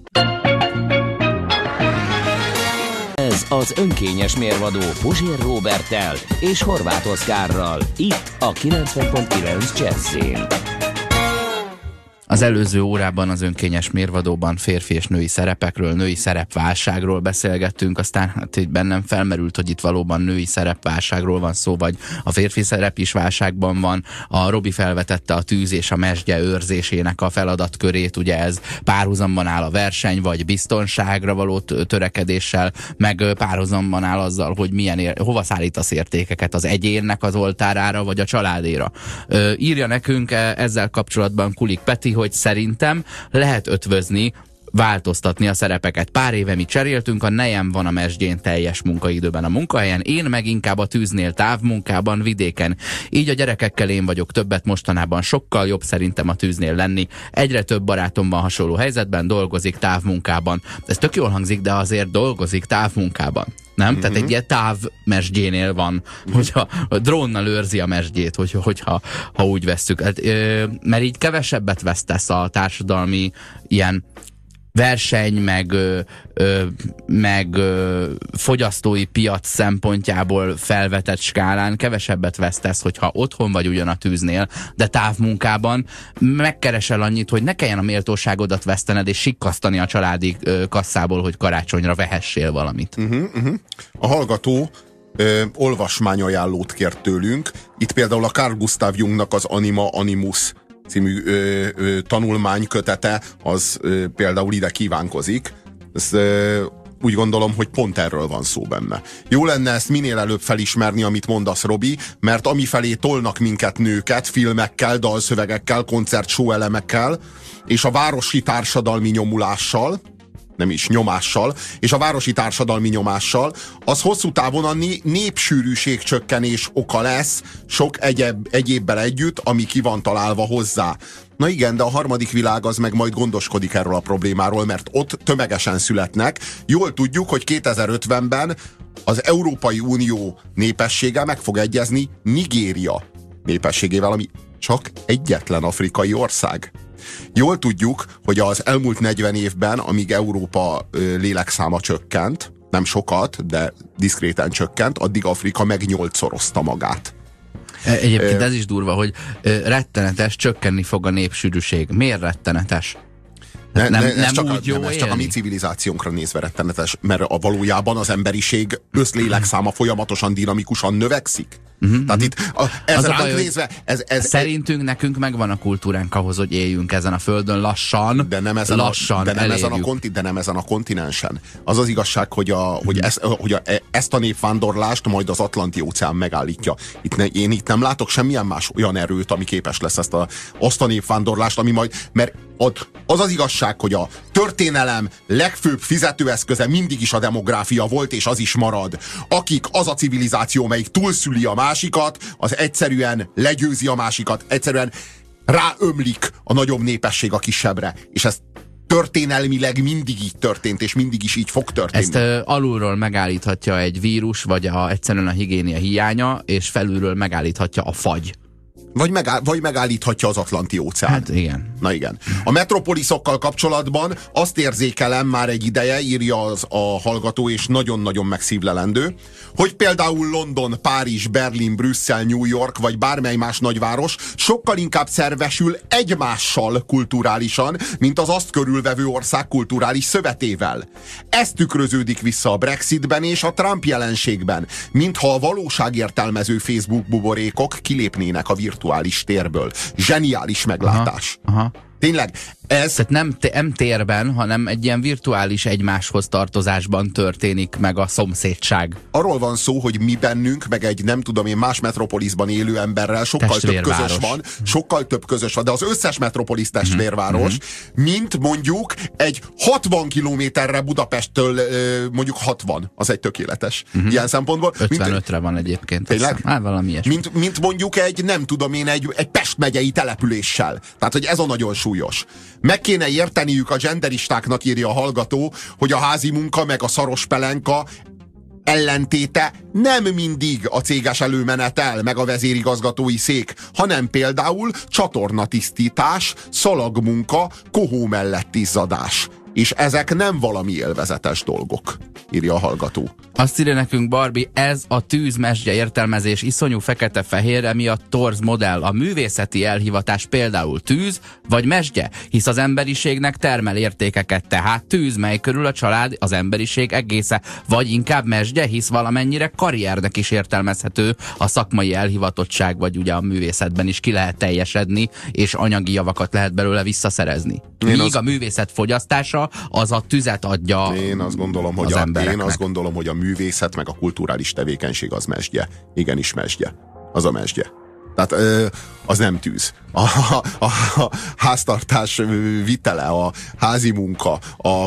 Ez az önkényes mérvadó Puzsér Róberttel és Horváth Oszkárral. Itt a 90.9 Jazzyn. Az előző órában az önkényes mérvadóban férfi és női szerepekről, női szerepválságról beszélgettünk, aztán hát így bennem felmerült, hogy itt valóban női szerepválságról van szó, vagy a férfi szerep is válságban van. A Robi felvetette a tűz és a mezsgye őrzésének a feladatkörét, ugye ez párhuzamban áll a verseny, vagy biztonságra való törekedéssel, meg párhuzamban áll azzal, hogy hova szállítasz értékeket, az egyénnek az oltárára, vagy a családéra. Írja nekünk ezzel kapcsolatban Kulik Peti, hogy szerintem lehet ötvözni, változtatni a szerepeket. Pár éve mi cseréltünk, a nejem van a mesdjén teljes munkaidőben a munkahelyen, én meg inkább a tűznél távmunkában, vidéken. Így a gyerekekkel én vagyok többet mostanában, sokkal jobb szerintem a tűznél lenni. Egyre több barátom van hasonló helyzetben, dolgozik távmunkában. Ez tök jól hangzik, de azért dolgozik távmunkában. Nem? Tehát egy ilyen távmesdjénél van, hogyha a drónnal őrzi a mesdjét, hogyha úgy vesszük. Hát, mert így kevesebbet vesztesz a társadalmi ilyen verseny, meg fogyasztói piac szempontjából felvetett skálán kevesebbet vesztesz, hogyha otthon vagy ugyan a tűznél, de távmunkában megkeresel annyit, hogy ne kelljen a méltóságodat vesztened és sikkasztani a családi kasszából, hogy karácsonyra vehessél valamit. A hallgató olvasmányajánlót kért tőlünk. Itt például a Carl Gustav Jungnak az Anima Animus című tanulmánykötete, az például ide kívánkozik. Ez, úgy gondolom, hogy pont erről van szó benne. Jó lenne ezt minél előbb felismerni, amit mondasz, Robi, mert amifelé tolnak minket nőket, filmekkel, dalszövegekkel, koncertshow elemekkel, és a városi társadalmi nyomulással, nem is nyomással, és a városi társadalmi nyomással, az hosszú távon a népsűrűség csökkenés oka lesz, sok egyébbel együtt, ami ki van találva hozzá. Na igen, de a harmadik világ az meg majd gondoskodik erről a problémáról, mert ott tömegesen születnek. Jól tudjuk, hogy 2050-ben az Európai Unió népessége meg fog egyezni Nigéria népességével, ami csak egyetlen afrikai ország. Jól tudjuk, hogy az elmúlt 40 évben, amíg Európa lélekszáma csökkent, nem sokat, de diszkréten csökkent, addig Afrika meg 8-szorozta magát. Egyébként ez is durva, hogy rettenetes, csökkenni fog a népsűrűség. Miért rettenetes? Ez csak a mi civilizációnkra nézve rettenetes, mert a valójában az emberiség összlélekszáma folyamatosan dinamikusan növekszik. Tehát itt ez ránk baj, nézve szerintünk nekünk megvan a kultúránk ahhoz, hogy éljünk ezen a földön lassan, de nem ezen a kontinensen. Az az igazság, hogy ezt a népvándorlást majd az Atlanti-óceán megállítja. Én itt nem látok semmilyen más olyan erőt, ami képes lesz azt a népvándorlást, ami majd, mert az az igazság, hogy a történelem legfőbb fizetőeszköze mindig is a demográfia volt, és az is marad. Az a civilizáció, melyik túlszüli a másikat, az egyszerűen legyőzi a másikat, egyszerűen ráömlik a nagyobb népesség a kisebbre. És ez történelmileg mindig így történt, és mindig is így fog történni. Ezt alulról megállíthatja egy vírus, vagy egyszerűen a higiénia hiánya, és felülről megállíthatja a fagy. Vagy megállíthatja az Atlanti-óceán. Hát igen. Na igen. A metropoliszokkal kapcsolatban azt érzékelem már egy ideje, írja a hallgató, és nagyon-nagyon megszívlelendő, hogy például London, Párizs, Berlin, Brüsszel, New York, vagy bármely más nagyváros sokkal inkább szervesül egymással kulturálisan, mint az azt körülvevő ország kulturális szövetével. Ez tükröződik vissza a Brexitben és a Trump jelenségben, mintha a valóságértelmező Facebook buborékok kilépnének a virtuális térből. Zseniális meglátás. Aha. Tényleg, ez... Tehát nem térben, hanem egy ilyen virtuális egymáshoz tartozásban történik meg a szomszédság. Arról van szó, hogy mi bennünk, meg egy nem tudom én más metropoliszban élő emberrel sokkal több közös van, de az összes metropolis testvérváros, mint mondjuk egy 60 kilométerre Budapesttől, mondjuk 60, az egy tökéletes ilyen szempontból. 55-re van egyébként. Tényleg? Hát valami ilyesmi. Mint mondjuk egy, nem tudom én, egy Pest megyei településsel. Tehát, hogy ez a nagyon súlyos. Meg kéne érteniük a genderistáknak, írja a hallgató, hogy a házi munka meg a szaros pelenka ellentéte nem mindig a céges előmenetel, meg a vezérigazgatói szék, hanem például csatornatisztítás, szalagmunka, kohó mellett izzadás. És ezek nem valami élvezetes dolgok, írja a hallgató. Azt írja nekünk Barbie, ez a tűzmesdje értelmezés iszonyú fekete-fehér, emiatt torz modell. A művészeti elhivatás például tűz vagy mesdje, hisz az emberiségnek termel értékeket, tehát tűz, mely körül a család, az emberiség egésze, vagy inkább mesdje, hisz valamennyire karriernek is értelmezhető a szakmai elhivatottság, vagy ugye a művészetben is ki lehet teljesedni, és anyagi javakat lehet belőle visszaszerezni. Míg a művészet fogyasztása az a tüzet adja. Én azt gondolom, hogy a művészet meg a kulturális tevékenység az mesdje. Igenis mesdje. Az a mesdje. Tehát az nem tűz. A háztartás vitele, a házi munka,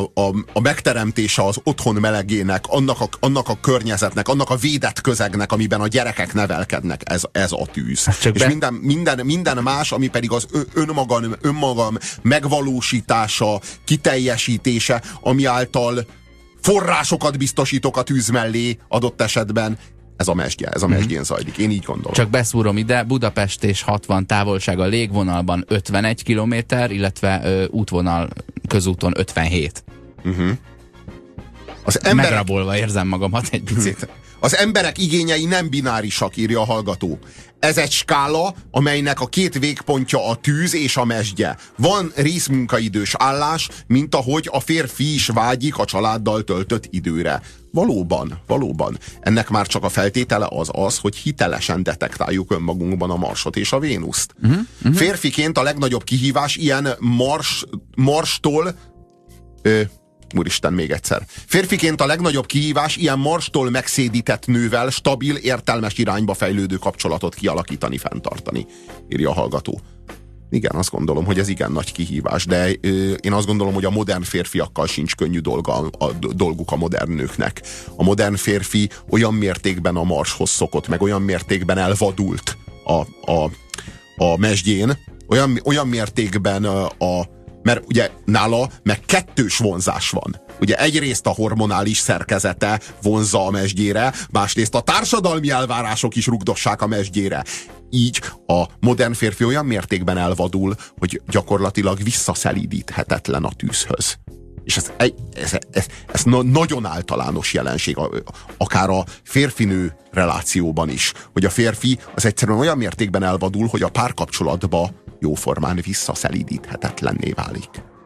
a megteremtése az otthon melegének, annak a környezetnek, annak a védett közegnek, amiben a gyerekek nevelkednek, ez a tűz. És minden más, ami pedig az önmagam megvalósítása, kiteljesítése, ami által forrásokat biztosítok a tűz mellé adott esetben, ez a mesdjén zajlik. Én így gondolom. Csak beszúrom ide, Budapest és 60 távolság a légvonalban 51 kilométer, illetve útvonal közúton 57. Megrabolva érzem magamat egy picit. Az emberek igényei nem binárisak, írja a hallgató. Ez egy skála, amelynek a két végpontja a tűz és a mesdje. Van részmunkaidős állás, mint ahogy a férfi is vágyik a családdal töltött időre. Valóban. Ennek már csak a feltétele az, hogy hitelesen detektáljuk önmagunkban a Marsot és a Vénuszt. Férfiként a legnagyobb kihívás ilyen Marstól... Úristen, még egyszer. Férfiként a legnagyobb kihívás ilyen Marstól megszédített nővel stabil, értelmes irányba fejlődő kapcsolatot kialakítani, fenntartani, írja a hallgató. Igen, azt gondolom, hogy ez igen nagy kihívás, de én azt gondolom, hogy a modern férfiakkal sincs könnyű dolguk a modern nőknek. A modern férfi olyan mértékben a Marshoz szokott, meg olyan mértékben elvadult a mesdjén, olyan mértékben mert ugye nála meg kettős vonzás van. Ugye egyrészt a hormonális szerkezete vonzza a mesdjére, másrészt a társadalmi elvárások is rugdossák a mesdjére. Így a modern férfi olyan mértékben elvadul, hogy gyakorlatilag visszaszelídíthetetlen a tűzhöz. És ez nagyon általános jelenség, akár a férfinő relációban is, hogy a férfi az egyszerűen olyan mértékben elvadul, hogy a párkapcsolatba jóformán visszaszelídíthetetlenné válik.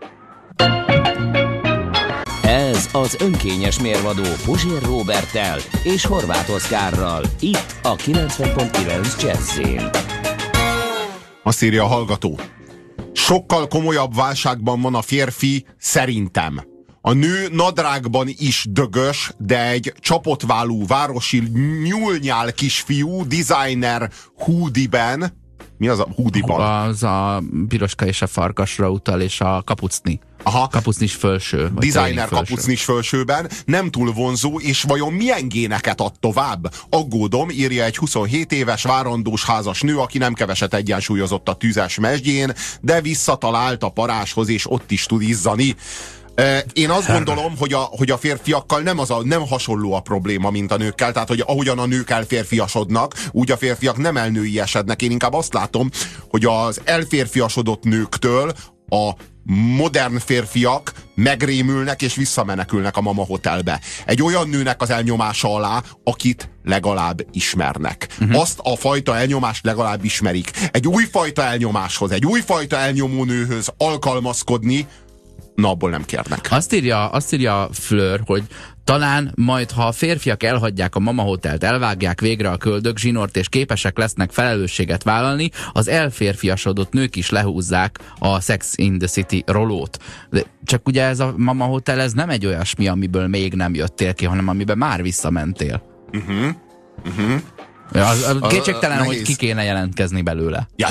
Ez az önkényes mérvadó Puzsér Róberttel és Horváth Oszkárral, itt a 90.9 Jazzyn. Azt írja a hallgató. Sokkal komolyabb válságban van a férfi, szerintem. A nő nadrágban is dögös, de egy csapott vállú városi nyúlnyál kisfiú designer hoodie-ben. Mi az a hoodie-ban? Az a piroska és a farkasra utal, és a kapucni. Kapucnis fölső. Designer kapucnis fölsőben, nem túl vonzó, és vajon milyen géneket ad tovább? Aggódom, írja egy 27 éves várandós házas nő, aki nem keveset egyensúlyozott a tüzes mesdjén, de visszatalált a parázshoz, és ott is tud izzani. Én azt gondolom, hogy a férfiakkal nem hasonló a probléma, mint a nőkkel. Tehát, hogy ahogyan a nők elférfiasodnak, úgy a férfiak nem elnőiesednek. Én inkább azt látom, hogy az elférfiasodott nőktől a modern férfiak megrémülnek és visszamenekülnek a Mama Hotelbe. Egy olyan nőnek az elnyomása alá, akit legalább ismernek. Azt a fajta elnyomást legalább ismerik. Egy újfajta elnyomáshoz, egy újfajta elnyomó nőhöz alkalmazkodni na abból nem kérnek. Azt írja Fleur, hogy talán majd, ha a férfiak elhagyják a Mama Hotelt, elvágják végre a köldögzsinort, és képesek lesznek felelősséget vállalni, az elférfiasodott nők is lehúzzák a Sex in the City rolót. De csak ugye ez a Mama Hotel, ez nem egy olyasmi, amiből még nem jöttél ki, hanem amiben már visszamentél. Kétségtelen, hogy ki kéne jelentkezni belőle. Ja.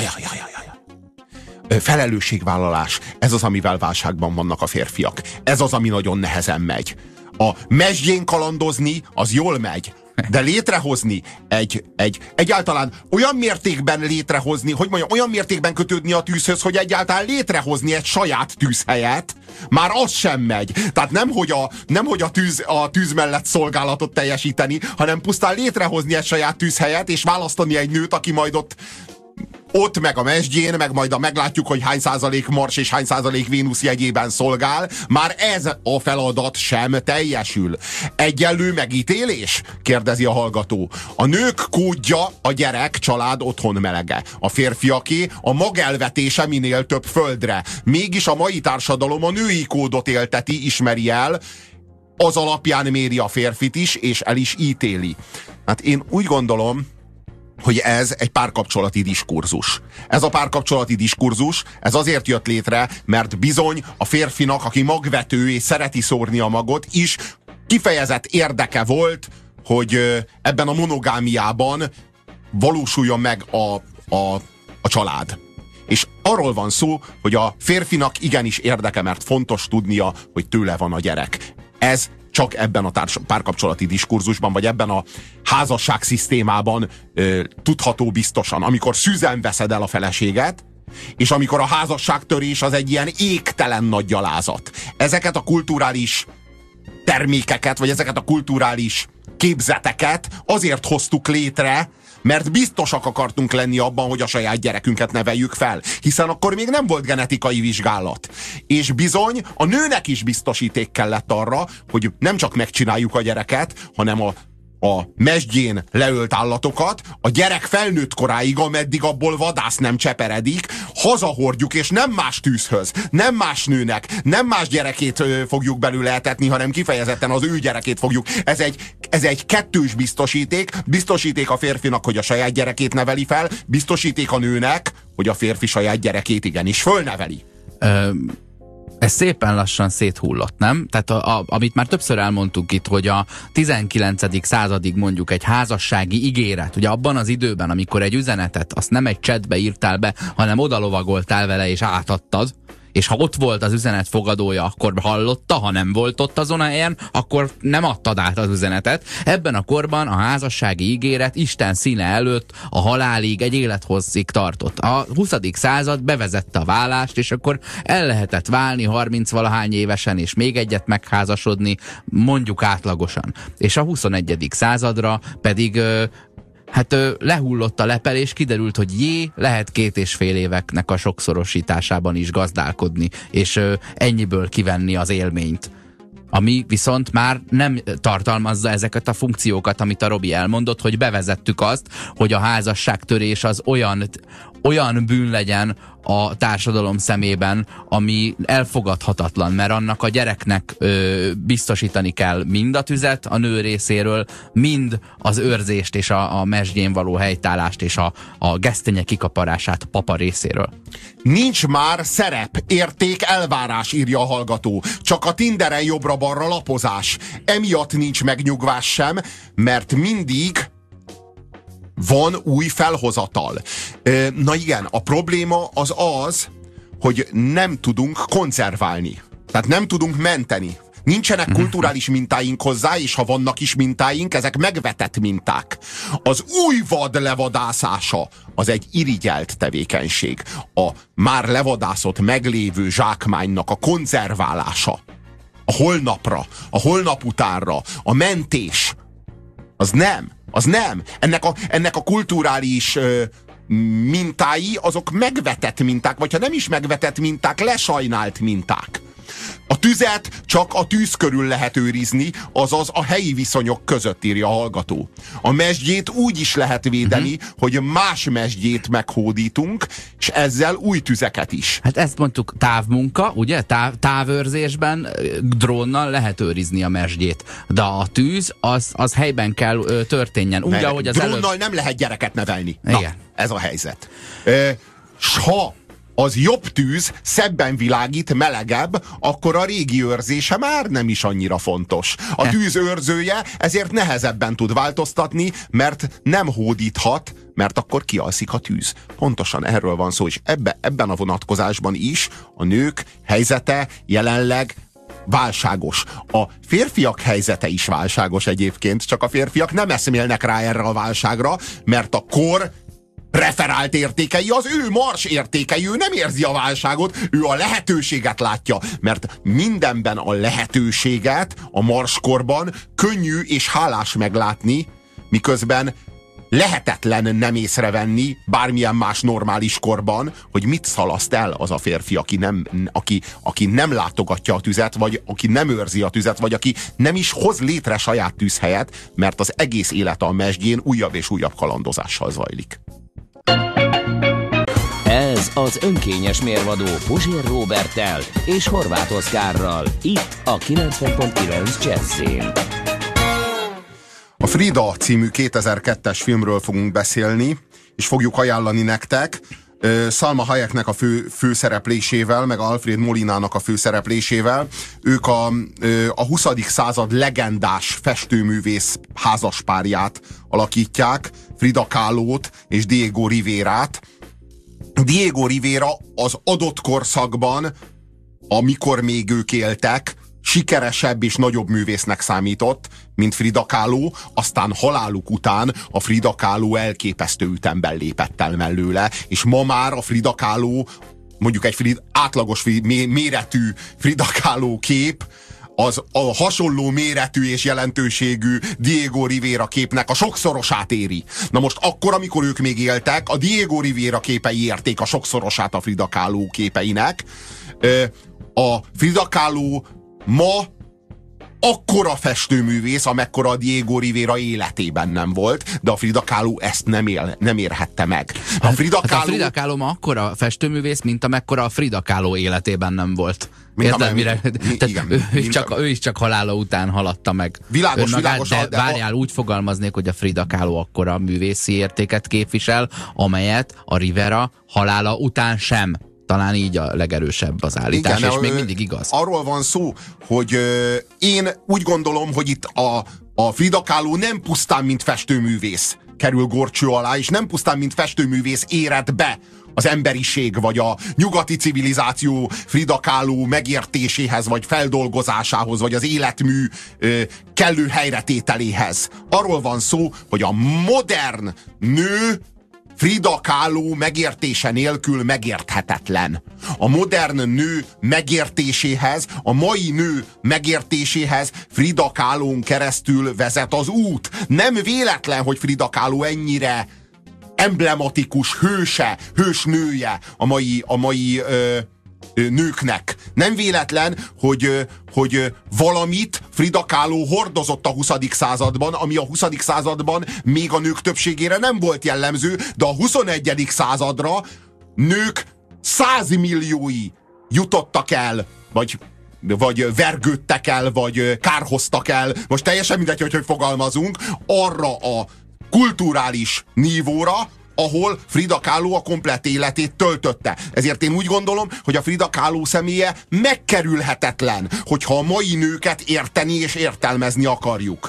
Felelősségvállalás, ez az, amivel válságban vannak a férfiak. Ez az, ami nagyon nehezen megy. A mezsgyén kalandozni, az jól megy. De létrehozni egyáltalán olyan mértékben létrehozni, hogy mondjam, olyan mértékben kötődni a tűzhöz, hogy egyáltalán létrehozni egy saját tűzhelyet, már az sem megy. Tehát nem hogy a tűz mellett szolgálatot teljesíteni, hanem pusztán létrehozni egy saját tűzhelyet, és választani egy nőt, aki majd ott meg a mesdjén, meg majd meglátjuk, hogy hány százalék Mars és hány százalék Vénusz jegyében szolgál, már ez a feladat sem teljesül. Egyenlő megítélés? Kérdezi a hallgató. A nők kódja a gyerek, család, otthon melege. A férfiaké a magelvetése minél több földre. Mégis a mai társadalom a női kódot élteti, ismeri el, az alapján méri a férfit is, és el is ítéli. Hát én úgy gondolom, hogy ez egy párkapcsolati diskurzus. Ez a párkapcsolati diskurzus, ez azért jött létre, mert bizony a férfinak, aki magvető és szereti szórni a magot is, kifejezett érdeke volt, hogy ebben a monogámiában valósuljon meg a család. És arról van szó, hogy a férfinak igenis érdeke, mert fontos tudnia, hogy tőle van a gyerek. Ez csak ebben a párkapcsolati diskurzusban, vagy ebben a házasságszisztémában tudható biztosan. Amikor szüzen veszed el a feleséget, és amikor a házasságtörés az egy ilyen égtelen nagy gyalázat. Ezeket a kulturális termékeket, vagy ezeket a kulturális képzeteket azért hoztuk létre, mert biztosak akartunk lenni abban, hogy a saját gyerekünket neveljük fel. Hiszen akkor még nem volt genetikai vizsgálat. És bizony a nőnek is biztosíték kellett arra, hogy nem csak megcsináljuk a gyereket, hanem a mesdjén leölt állatokat, a gyerek felnőtt koráig, ameddig abból vadász nem cseperedik, hazahordjuk, és nem más tűzhöz, nem más nőnek, nem más gyerekét fogjuk belőle etetni, hanem kifejezetten az ő gyerekét fogjuk. Ez egy kettős biztosíték. Biztosíték a férfinak, hogy a saját gyerekét neveli fel, biztosíték a nőnek, hogy a férfi saját gyerekét igenis fölneveli. Ez szépen lassan széthullott, nem? Tehát amit már többször elmondtuk itt, hogy a 19. századig mondjuk egy házassági ígéret, ugye abban az időben, amikor egy üzenetet, azt nem egy chatbe írtál be, hanem odalovagoltál vele és átadtad, és ha ott volt az üzenet fogadója, akkor hallotta, ha nem volt ott azon a helyen, akkor nem adtad át az üzenetet. Ebben a korban a házassági ígéret Isten színe előtt a halálig, egy élethosszig tartott. A 20. század bevezette a vállást, és akkor el lehetett válni 30-valahány évesen, és még egyet megházasodni, mondjuk átlagosan. És a 21. századra pedig lehullott a lepel, és kiderült, hogy lehet 2,5 éveknek a sokszorosításában is gazdálkodni, és ennyiből kivenni az élményt. Ami viszont már nem tartalmazza ezeket a funkciókat, amit a Robi elmondott, hogy bevezettük azt, hogy a házasságtörés az olyan bűn legyen a társadalom szemében, ami elfogadhatatlan, mert annak a gyereknek biztosítani kell mind a tüzet a nő részéről, mind az őrzést és a mesdjén való helytállást és a gesztenye kikaparását a papa részéről. Nincs már szerep, érték, elvárás, írja a hallgató. Csak a Tinderen jobbra-balra lapozás. Emiatt nincs megnyugvás sem, mert mindig van új felhozatal. Na igen, a probléma az, hogy nem tudunk konzerválni. Tehát nem tudunk menteni. Nincsenek kulturális mintáink hozzá, és ha vannak is mintáink, ezek megvetett minták. Az új vad levadászása az egy irigyelt tevékenység. A már levadászott meglévő zsákmánynak a konzerválása, a holnapra, a holnap utánra, a mentés, az nem. Ennek a kulturális mintái, azok megvetett minták, vagy ha nem is megvetett minták, lesajnált minták. A tüzet csak a tűz körül lehet őrizni, azaz a helyi viszonyok között, írja a hallgató. A mesdjét úgy is lehet védeni, hogy más mesdjét meghódítunk, és ezzel új tüzeket is. Hát ezt mondtuk, távmunka, ugye? Távőrzésben drónnal lehet őrizni a mesdjét. De a tűz, az helyben kell történjen. Úgy, ahogy az drónnal nem lehet gyereket nevelni. Igen. Na, ez a helyzet. S ha az jobb tűz szebben világít, melegebb, akkor a régi őrzése már nem is annyira fontos. A tűz őrzője ezért nehezebben tud változtatni, mert nem hódíthat, mert akkor kialszik a tűz. Pontosan erről van szó, és ebben a vonatkozásban is a nők helyzete jelenleg válságos. A férfiak helyzete is válságos egyébként, csak a férfiak nem eszmélnek rá erre a válságra, mert a kor preferált értékei, az ő mars értékei, ő nem érzi a válságot, ő a lehetőséget látja, mert mindenben a lehetőséget a marskorban könnyű és hálás meglátni, miközben lehetetlen nem észrevenni bármilyen más normális korban, hogy mit szalaszt el az a férfi, aki nem látogatja a tüzet, vagy aki nem őrzi a tüzet, vagy aki nem is hoz létre saját tűzhelyet, mert az egész élete a mesdjén újabb és újabb kalandozással zajlik. Ez az önkényes mérvadó Puzsér Róberttel és Horváth Oszkárral, itt a 90.9 Jazzyn. A Frida című 2002-es filmről fogunk beszélni, és fogjuk ajánlani nektek. Salma Hayeknek a főszereplésével, meg Alfred Molinának a főszereplésével. Ők a 20. század legendás festőművész házaspárját alakítják, Frida Kahlo-t és Diego Rivérát. Diego Rivera az adott korszakban, amikor még ők éltek, sikeresebb és nagyobb művésznek számított, mint Frida Kahlo, aztán haláluk után a Frida Kahlo elképesztő ütemben lépett el mellőle, és ma már a Frida Kahlo, mondjuk egy átlagos méretű Frida Kahlo kép, az a hasonló méretű és jelentőségű Diego Rivera képnek a sokszorosát éri. Na most akkor, amikor ők még éltek, a Diego Rivera képei érték a sokszorosát a Frida Kahlo képeinek. A Frida Kahlo ma akkora festőművész, amekkora a Diego Rivera életében nem volt, de a Frida Kahlo ezt nem érhette meg. A Frida Kahlo ma akkora festőművész, mint amekkora a Frida Kahlo életében nem volt. Érted, mire? Ő is csak halála után haladta meg. Világos, de várjál, úgy fogalmaznék, hogy a Frida Kahlo akkora művészi értéket képvisel, amelyet a Rivera halála után sem. Talán így a legerősebb az állítás, igen, és még mindig igaz. Arról van szó, hogy én úgy gondolom, hogy itt a Frida Kahlo nem pusztán mint festőművész kerül górcső alá, és nem pusztán mint festőművész éred be az emberiség, vagy a nyugati civilizáció Frida Kahlo megértéséhez, vagy feldolgozásához, vagy az életmű kellő helyretételéhez. Arról van szó, hogy a modern nő Frida Kahlo megértése nélkül megérthetetlen. A modern nő megértéséhez, a mai nő megértéséhez Frida Kahlón keresztül vezet az út. Nem véletlen, hogy Frida Kahlo ennyire emblematikus hősnője a mai nőknek. Nem véletlen, hogy valamit Frida Kahlo hordozott a 20. században, ami a 20. században még a nők többségére nem volt jellemző, de a 21. századra nők 100 milliói jutottak el, vagy vergődtek el, vagy kárhoztak el, most teljesen mindegy, hogy fogalmazunk, arra a kulturális nívóra, ahol Frida Kahlo a komplett életét töltötte. Ezért én úgy gondolom, hogy a Frida Kahlo személye megkerülhetetlen, hogyha a mai nőket érteni és értelmezni akarjuk.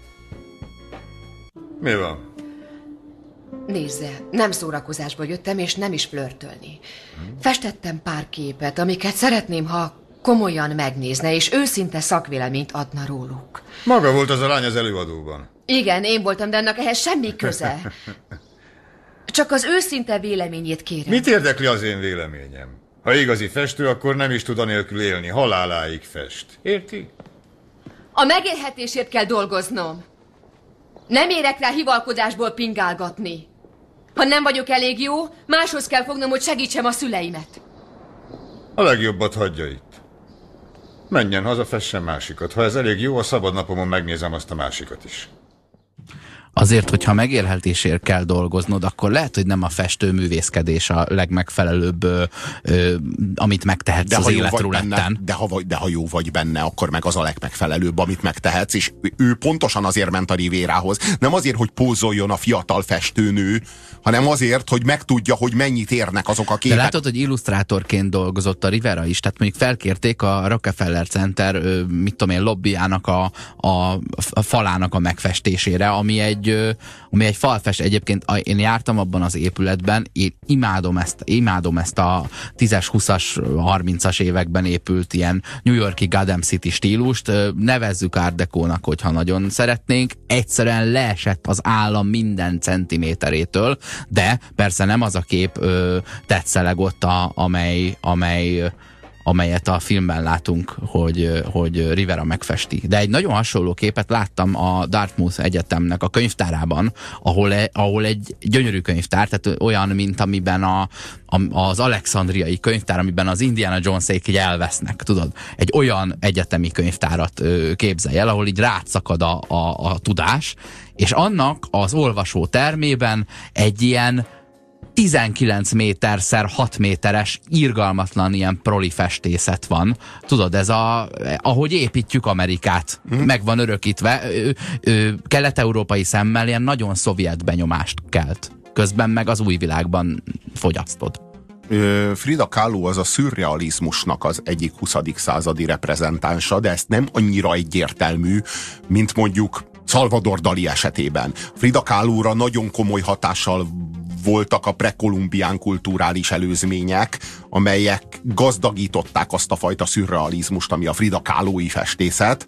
Mi van? Nézze, nem szórakozásba jöttem, és nem is flörtölni. Festettem pár képet, amiket szeretném, ha komolyan megnézne, és őszinte szakvéleményt adna róluk. Maga volt az a lány az előadóban. Igen, én voltam, de ennek ehhez semmi köze. Csak az őszinte véleményét kérem. Mit érdekli az én véleményem? Ha igazi festő, akkor nem is tud anélkül élni. Haláláig fest. Érti? A megélhetésért kell dolgoznom. Nem érek rá hivalkodásból pingálgatni. Ha nem vagyok elég jó, máshoz kell fognom, hogy segítsem a szüleimet. A legjobbat hagyja itt. Menjen haza, fessen másikat. Ha ez elég jó, a szabad napomon megnézem azt a másikat is. Azért, hogyha megélhetésért kell dolgoznod, akkor lehet, hogy nem a festőművészkedés a legmegfelelőbb, amit megtehetsz az életruletten. De ha jó vagy benne, akkor meg az a legmegfelelőbb, amit megtehetsz, és ő pontosan azért ment a Rivérához. Nem azért, hogy pózoljon a fiatal festőnő, hanem azért, hogy megtudja, hogy mennyit érnek azok a képek. De látod, hogy illusztrátorként dolgozott a Rivera is, tehát mondjuk felkérték a Rockefeller Center, mit tudom én, lobbyának a falának a megfestésére, ami egy falfest. Egyébként én jártam abban az épületben, én imádom ezt a 10-es, 20-as, 30-as években épült ilyen New York-i Gotham City stílust, nevezzük Art Deco-nak, hogyha nagyon szeretnénk. Egyszerűen leesett az állam minden centiméterétől, de persze nem az a kép tetszeleg ott, amelyet a filmben látunk, hogy Rivera megfesti. De egy nagyon hasonló képet láttam a Dartmouth Egyetemnek a könyvtárában, ahol egy gyönyörű könyvtár, tehát olyan, mint amiben az alexandriai könyvtár, amiben az Indiana Jones-ék így elvesznek, tudod? Egy olyan egyetemi könyvtárat képzelj el, ahol így rátszakad a tudás, és annak az olvasó termében egy ilyen 19 méterszer 6 méteres, irgalmatlan ilyen proli festészet van. Tudod, ez ahogy építjük Amerikát, meg van örökítve, kelet-európai szemmel ilyen nagyon szovjet benyomást kelt. Közben meg az új világban fogyasztod. Frida Kahlo az a szürrealizmusnak az egyik 20. századi reprezentánsa, de ezt nem annyira egyértelmű, mint mondjuk Salvador Dali esetében. Frida Kahlóra nagyon komoly hatással voltak a prekolumbián kulturális előzmények, amelyek gazdagították azt a fajta szürrealizmust, ami a Frida Kahlói festészet.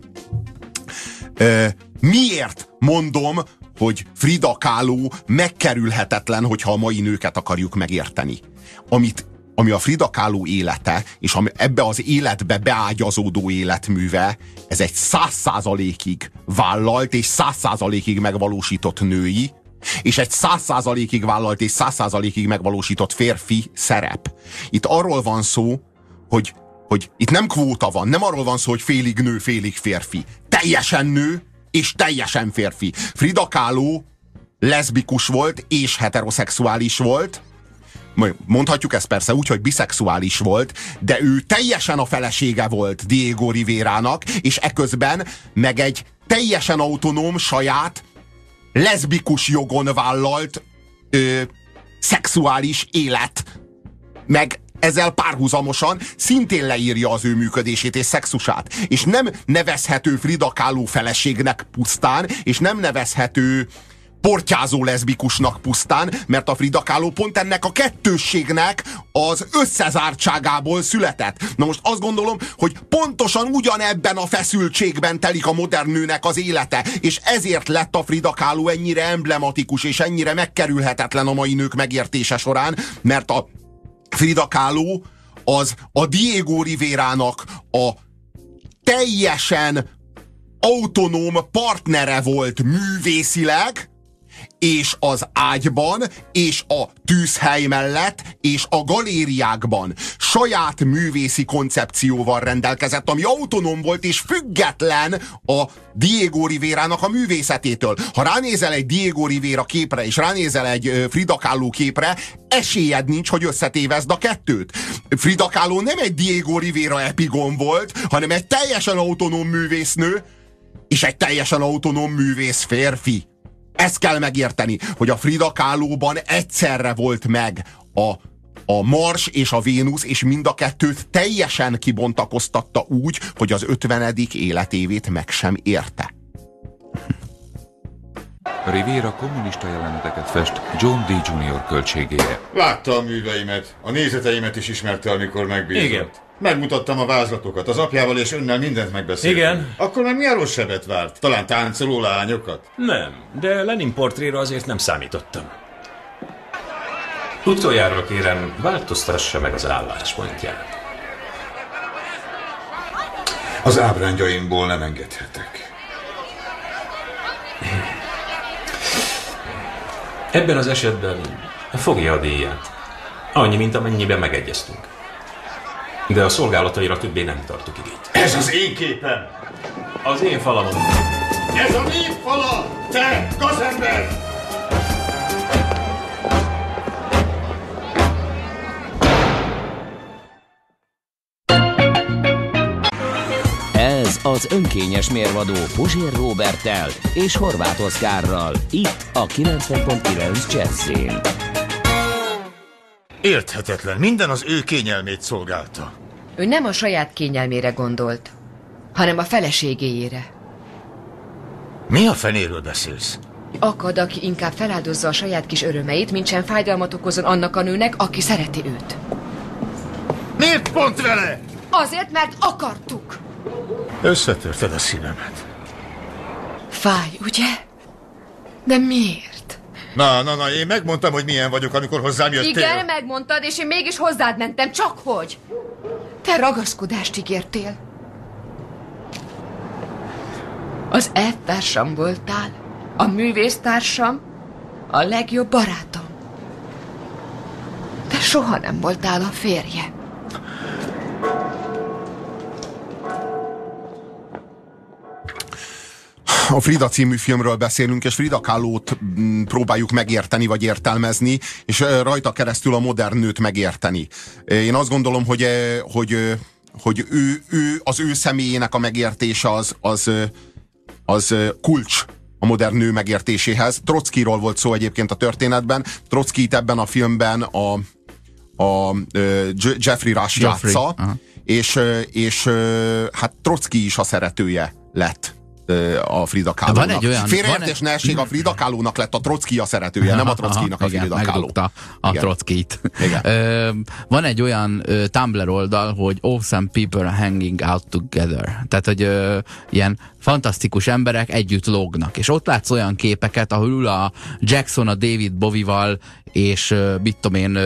Miért mondom, hogy Frida Kahlo megkerülhetetlen, hogyha a mai nőket akarjuk megérteni? Ami a Frida Kahlo élete, és ebbe az életbe beágyazódó életműve, ez egy 100%-ig vállalt és 100%-ig megvalósított női, és egy 100%-ig vállalt és 100%-ig megvalósított férfi szerep. Itt arról van szó, hogy itt nem kvóta van, nem arról van szó, hogy félig nő, félig férfi. Teljesen nő és teljesen férfi. Frida Kahlo leszbikus volt és heteroszexuális volt. Mondhatjuk ezt persze úgy, hogy biszexuális volt, de ő teljesen a felesége volt Diego Rivérának, és eközben meg egy teljesen autonóm, saját, leszbikus jogon vállalt szexuális élet. Meg ezzel párhuzamosan szintén leírja az ő működését és szexusát. És nem nevezhető Frida Kahlo feleségnek pusztán, és nem nevezhető portyázó leszbikusnak pusztán, mert a Frida Kahlo pont ennek a kettősségnek az összezártságából született. Na most azt gondolom, hogy pontosan ugyanebben a feszültségben telik a modern nőnek az élete, és ezért lett a Frida Kahlo ennyire emblematikus és ennyire megkerülhetetlen a mai nők megértése során, mert a Frida Kahlo az a Diego Rivérának a teljesen autonóm partnere volt művészileg, és az ágyban, és a tűzhely mellett, és a galériákban saját művészi koncepcióval rendelkezett, ami autonóm volt és független a Diego Rivérának a művészetétől. Ha ránézel egy Diego Rivera képre, és ránézel egy Frida Kahlo képre, esélyed nincs, hogy összetévezd a kettőt. Frida Kahlo nem egy Diego Rivera epigon volt, hanem egy teljesen autonóm művésznő, és egy teljesen autonóm művész férfi. Ezt kell megérteni, hogy a Frida Kahlóban egyszerre volt meg a Mars és a Vénusz, és mind a kettőt teljesen kibontakoztatta úgy, hogy az 50. életévét meg sem érte. Rivera kommunista jeleneteket fest John D. Jr. költségére. Látta a műveimet, a nézeteimet is ismerte, amikor megbízott. Igen. Megmutattam a vázlatokat, az apjával és önnel mindent megbeszéltünk. Igen. Akkor meg milyen rossz sebet várt? Talán táncoló lányokat? Nem, de Lenin portréra azért nem számítottam. Utoljáról kérem, változtassa meg az álláspontját. Az ábrányjaimból nem engedhetek. Ebben az esetben fogja a díjat. Annyi, mint amennyiben megegyeztünk. De a szolgálataira többé nem tartok igényt. Ez az én képem! Az én falamon. Ez a nép fala! Te, gazember! Ez az önkényes mérvadó Puzsér Róberttel és Horváth Oszkárral. Itt a 90.9 Jazz-én. Érthetetlen, minden az ő kényelmét szolgálta. Ő nem a saját kényelmére gondolt, hanem a feleségéjére. Mi a fenéről beszélsz? Akad, aki inkább feláldozza a saját kis örömeit, mintsem fájdalmat okozon annak a nőnek, aki szereti őt. Miért pont vele? Azért, mert akartuk. Összetörted a szívemet. Fáj, ugye? De miért? Na, én megmondtam, hogy milyen vagyok, amikor hozzám jöttél. Igen, megmondtad, és én mégis hozzád mentem, csak hogy? Te ragaszkodást ígértél. Az elvtársam voltál, a művésztársam, a legjobb barátom. Te soha nem voltál a férje. A Frida című filmről beszélünk, és Frida Kahlót próbáljuk megérteni, vagy értelmezni, és rajta keresztül a modern nőt megérteni. Én azt gondolom, hogy ő az ő személyének a megértése az kulcs a modern nő megértéséhez. Trockiról volt szó egyébként a történetben. Trockit ebben a filmben a Jeffrey Rush játsza, és hát Trocki is a szeretője lett a Frida Kahlónak. Van egy olyan... Félreértés ne essék, a Frida Kahlónak lett a Trocki a szeretője, nem a Trockinak a Frida Kahló. Megdugta a Trockit. Van egy olyan Tumblr oldal, hogy Awesome People Hanging Out Together. Tehát, hogy ilyen fantasztikus emberek együtt lógnak. És ott látsz olyan képeket, ahol ül a Jackson a David Bowie-val, és mit tudom én,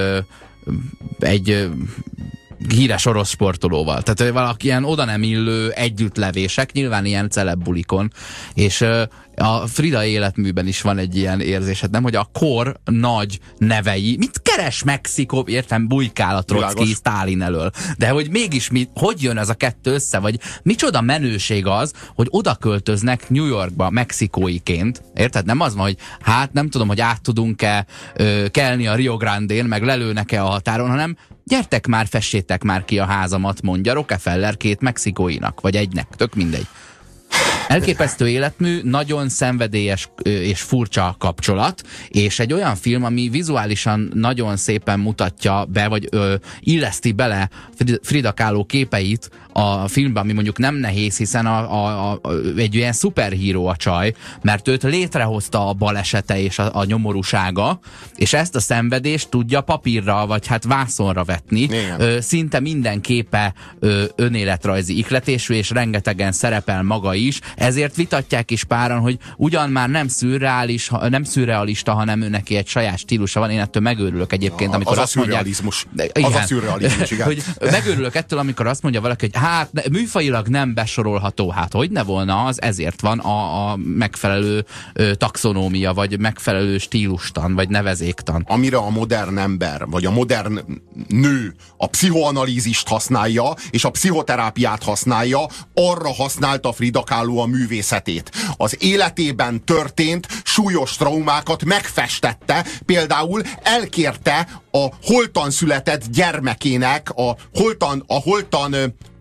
egy híres orosz sportolóval. Tehát valaki ilyen oda nem illő együttlevések, nyilván ilyen celebbulikon. És a Frida életműben is van egy ilyen érzésed, nem? Hogy a kor nagy nevei, mit keres Mexikó, értem, bujkál a Trocki Sztálin elől. De hogy mégis hogy jön ez a kettő össze? Vagy micsoda menőség az, hogy oda költöznek New Yorkba mexikóiként. Érted? Nem az van, hogy hát nem tudom, hogy át tudunk-e kelni a Rio Grande-n, meg lelőnek-e a határon, hanem gyertek már, fessétek már ki a házamat, mondja Rockefeller két mexikóinak, vagy egynek, tök mindegy. Elképesztő életmű, nagyon szenvedélyes és furcsa kapcsolat, és egy olyan film, ami vizuálisan nagyon szépen mutatja be, vagy illeszti bele Frida Kahlo képeit a filmben, ami mondjuk nem nehéz, hiszen egy ilyen szuperhíró a csaj, mert őt létrehozta a balesete és a nyomorúsága, és ezt a szenvedést tudja papírra, vagy hát vászonra vetni. Szinte minden képe önéletrajzi ihletésű, és rengetegen szerepel maga is, ezért vitatják is páran, hogy ugyan már nem szürrealista, hanem ő neki egy saját stílusa van. Én ettől megőrülök egyébként, amikor azt mondják... Az a szürrealizmus, igen. Hogy megőrülök ettől, amikor azt mondja valaki, hogy hát műfajilag nem besorolható, hát hogy ne volna az, ezért van a megfelelő taxonómia, vagy megfelelő stílustan, vagy nevezéktan. Amire a modern ember, vagy a modern nő a pszichoanalízist használja, és a pszichoterápiát használja, arra használta Frida Kahlo a művészetét. Az életében történt súlyos traumákat megfestette, például elkérte a holtan született gyermekének, a holtan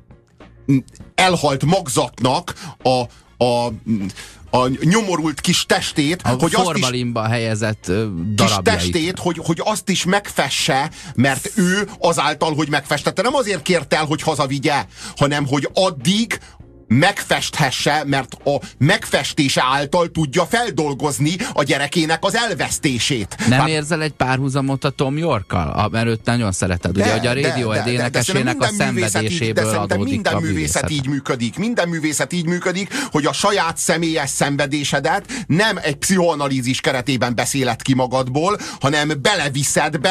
elhalt magzatnak a nyomorult kis testét, hogy formalinba helyezett darabjait. Kis testét, hogy azt is megfesse, mert ő azáltal, hogy megfestette, nem azért kért el, hogy hazavigye, hanem hogy addig megfesthesse, mert a megfestése által tudja feldolgozni a gyerekének az elvesztését. Nem érzel egy párhuzamot a Tom Yorkkal? Mert őt nagyon szereted. Ugye, hogy a Radiohead énekesének a szenvedéséből adódik minden a művészet így működik. Minden művészet így működik, hogy a saját személyes szenvedésedet nem egy pszichoanalízis keretében beszéled ki magadból, hanem beleviszed,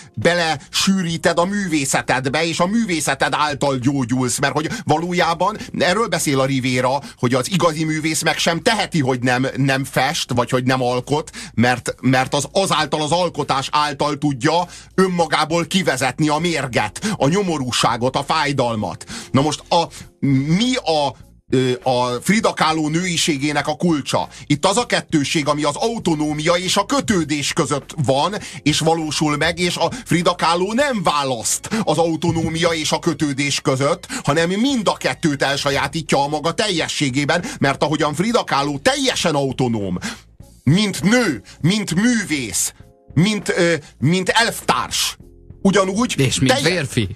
belesűríted a művészetedbe, és a művészeted által gyógyulsz, mert hogy valójában erről beszél a Rivera, hogy az igazi művész meg sem teheti, hogy nem fest, vagy hogy nem alkot, mert azáltal az alkotás által tudja önmagából kivezetni a mérget, a nyomorúságot, a fájdalmat. Na most mi a Frida Kahlo nőiségének a kulcsa? Itt az a kettőség, ami az autonómia és a kötődés között van, és valósul meg, és a Frida Kahlo nem választ az autonómia és a kötődés között, hanem mind a kettőt elsajátítja a maga teljességében, mert ahogyan Frida Kahlo teljesen autonóm, mint nő, mint művész, mint elftárs, ugyanúgy... És mint férfi.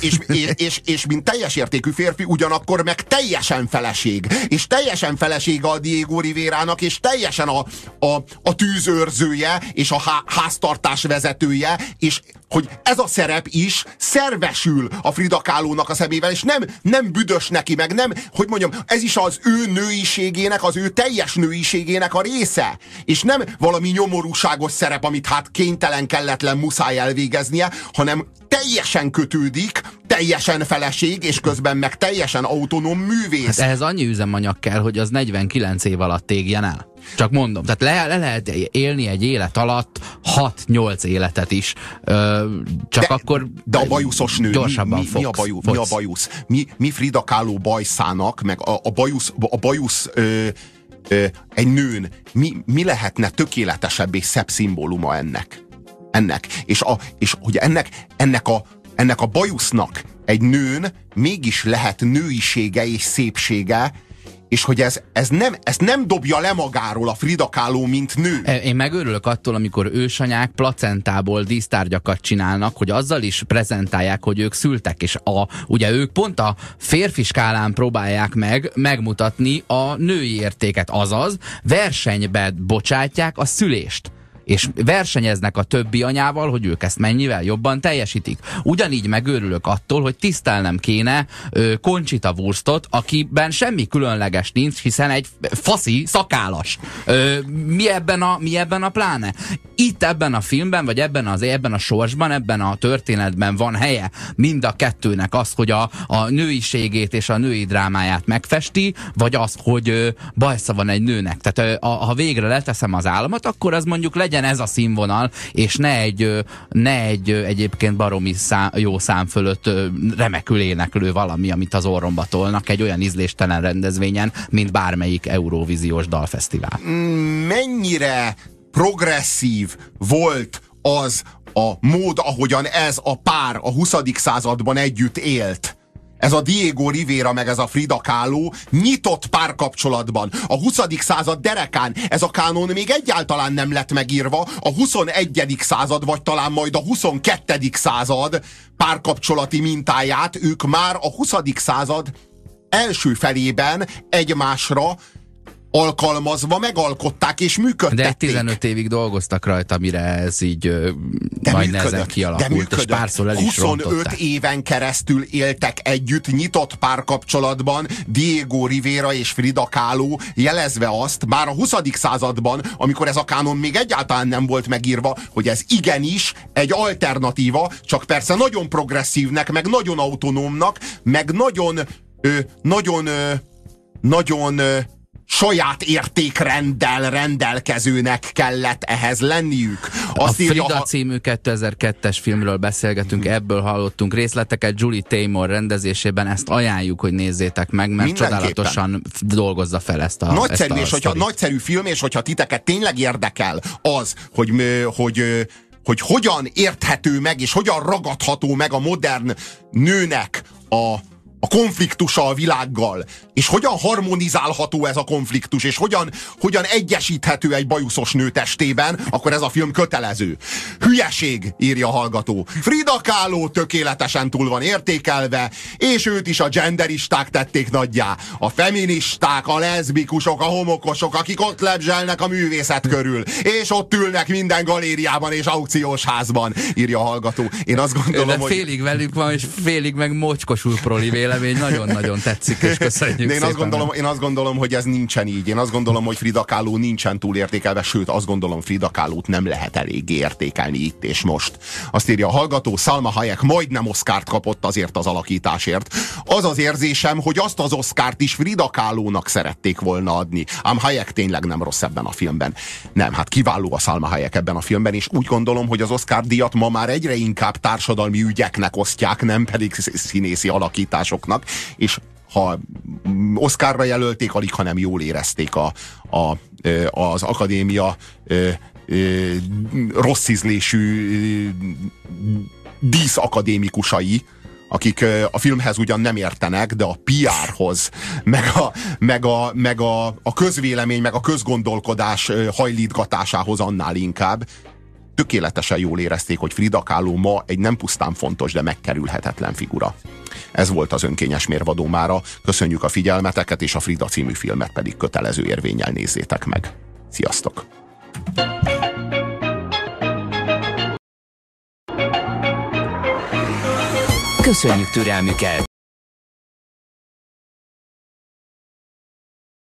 És mint teljes értékű férfi, ugyanakkor meg teljesen feleség. És teljesen felesége a Diego Rivérának, és teljesen a tűzőrzője, és a háztartás vezetője, és hogy ez a szerep is szervesül a Frida Kahlo-nak a szemével, és nem büdös neki, meg nem, hogy mondjam, ez is az ő nőiségének, az ő teljes nőiségének a része. És nem valami nyomorúságos szerep, amit hát kénytelen, kelletlen, muszáj elvégeznie, hanem teljesen kötődik, teljesen feleség, és közben meg teljesen autonóm művész. Hát ehhez annyi üzemanyag kell, hogy az 49 év alatt égjen el. Csak mondom, tehát le lehet élni egy élet alatt 6-8 életet is. Akkor de a bajuszos nő, gyorsabban mi a bajusz? Mi Frida Kahlo bajszának, meg a bajusz egy nőn, mi lehetne tökéletesebb és szebb szimbóluma ennek. És hogy ennek a bajusznak egy nőn mégis lehet nőisége és szépsége, és hogy ezt nem dobja le magáról a Frida Kahlo, mint nő. Én megörülök attól, amikor ősanyák placentából dísztárgyakat csinálnak, hogy azzal is prezentálják, hogy ők szültek, és ugye ők pont a férfi skálán próbálják megmutatni a női értéket, azaz versenybe bocsátják a szülést. És versenyeznek a többi anyával, hogy ők ezt mennyivel jobban teljesítik. Ugyanígy megőrülök attól, hogy tisztelnem kéne Conchita Wurstot, akiben semmi különleges nincs, hiszen egy faszi szakállas. Mi ebben a pláne? Itt ebben a filmben, vagy ebben a sorsban, ebben a történetben van helye mind a kettőnek, az, hogy a nőiségét és a női drámáját megfesti, vagy az, hogy bajsza van egy nőnek. Tehát ha végre leteszem az államat, akkor az mondjuk legyen ez a színvonal, és ne egy egyébként baromi jó szám fölött remekül éneklő valami, amit az orromba tolnak egy olyan ízléstelen rendezvényen, mint bármelyik Eurovíziós dalfesztivál. Mennyire progresszív volt az a mód, ahogyan ez a pár a 20. században együtt élt. Ez a Diego Rivera meg ez a Frida Kahlo nyitott párkapcsolatban. A 20. század derekán ez a kánon még egyáltalán nem lett megírva. A 21. század, vagy talán majd a 22. század párkapcsolati mintáját ők már a 20. század első felében egymásra alkalmazva megalkották és működtették. De 15 évig dolgoztak rajta, mire ez így majd nehezen kialakult, és párszor el is 25 rontották. éven keresztül éltek együtt, nyitott párkapcsolatban Diego Rivera és Frida Kahlo, jelezve azt, már a 20. században, amikor ez a kánon még egyáltalán nem volt megírva, hogy ez igenis egy alternatíva, csak persze nagyon progresszívnek, meg nagyon autonómnak, meg nagyon saját értékrenddel rendelkezőnek kellett ehhez lenniük. Azt a Frida című 2002-es filmről beszélgetünk, ebből hallottunk részleteket Julie Taymor rendezésében, ezt ajánljuk, hogy nézzétek meg, mert csodálatosan dolgozza fel ezt a nagyszerű, és hogyha nagyszerű film, és hogyha titeket tényleg érdekel az, hogy hogyan érthető meg, és hogyan ragadható meg a modern nőnek a konfliktusa a világgal, és hogyan harmonizálható ez a konfliktus, és hogyan egyesíthető egy bajuszos nő testében, akkor ez a film kötelező. Hülyeség, írja a hallgató. Frida Kahlo tökéletesen túl van értékelve, és őt is a genderisták tették nagyjá. A feministák, a leszbikusok, a homokosok, akik ott lebzselnek a művészet körül, és ott ülnek minden galériában és aukciós házban, írja a hallgató. Én azt gondolom, hogy... Félig velük van, és félig meg mocskosul proli véleményben, közvélemény nagyon-nagyon tetszik, és köszönjük De szépen. én azt gondolom, hogy ez nincsen így. Én azt gondolom, hogy Frida Kahlo nincsen túlértékelve, sőt, azt gondolom, Frida Kahlót nem lehet eléggé értékelni itt és most. Azt írja a hallgató, Salma Hayek majdnem Oscart kapott azért az alakításért. Az az érzésem, hogy azt az Oscart is Frida Kahlónak szerették volna adni. Ám Hayek tényleg nem rossz ebben a filmben. Nem, hát kiváló a Salma Hayek ebben a filmben, és úgy gondolom, hogy az Oscar-díjat ma már egyre inkább társadalmi ügyeknek osztják, nem pedig színészi alakításoknak, és ha Oscarra jelölték, alig, hanem jól érezték az akadémia rossz ízlésű díszakadémikusai, akik a filmhez ugyan nem értenek, de a PR-hoz, meg a közvélemény, meg a közgondolkodás hajlítgatásához annál inkább tökéletesen jól érezték, hogy Frida Kahlo ma egy nem pusztán fontos, de megkerülhetetlen figura. Ez volt az önkényes mérvadó mára. Köszönjük a figyelmeteket, és a Frida című filmet pedig kötelező érvénnyel nézzétek meg. Sziasztok! Köszönjük türelmüket!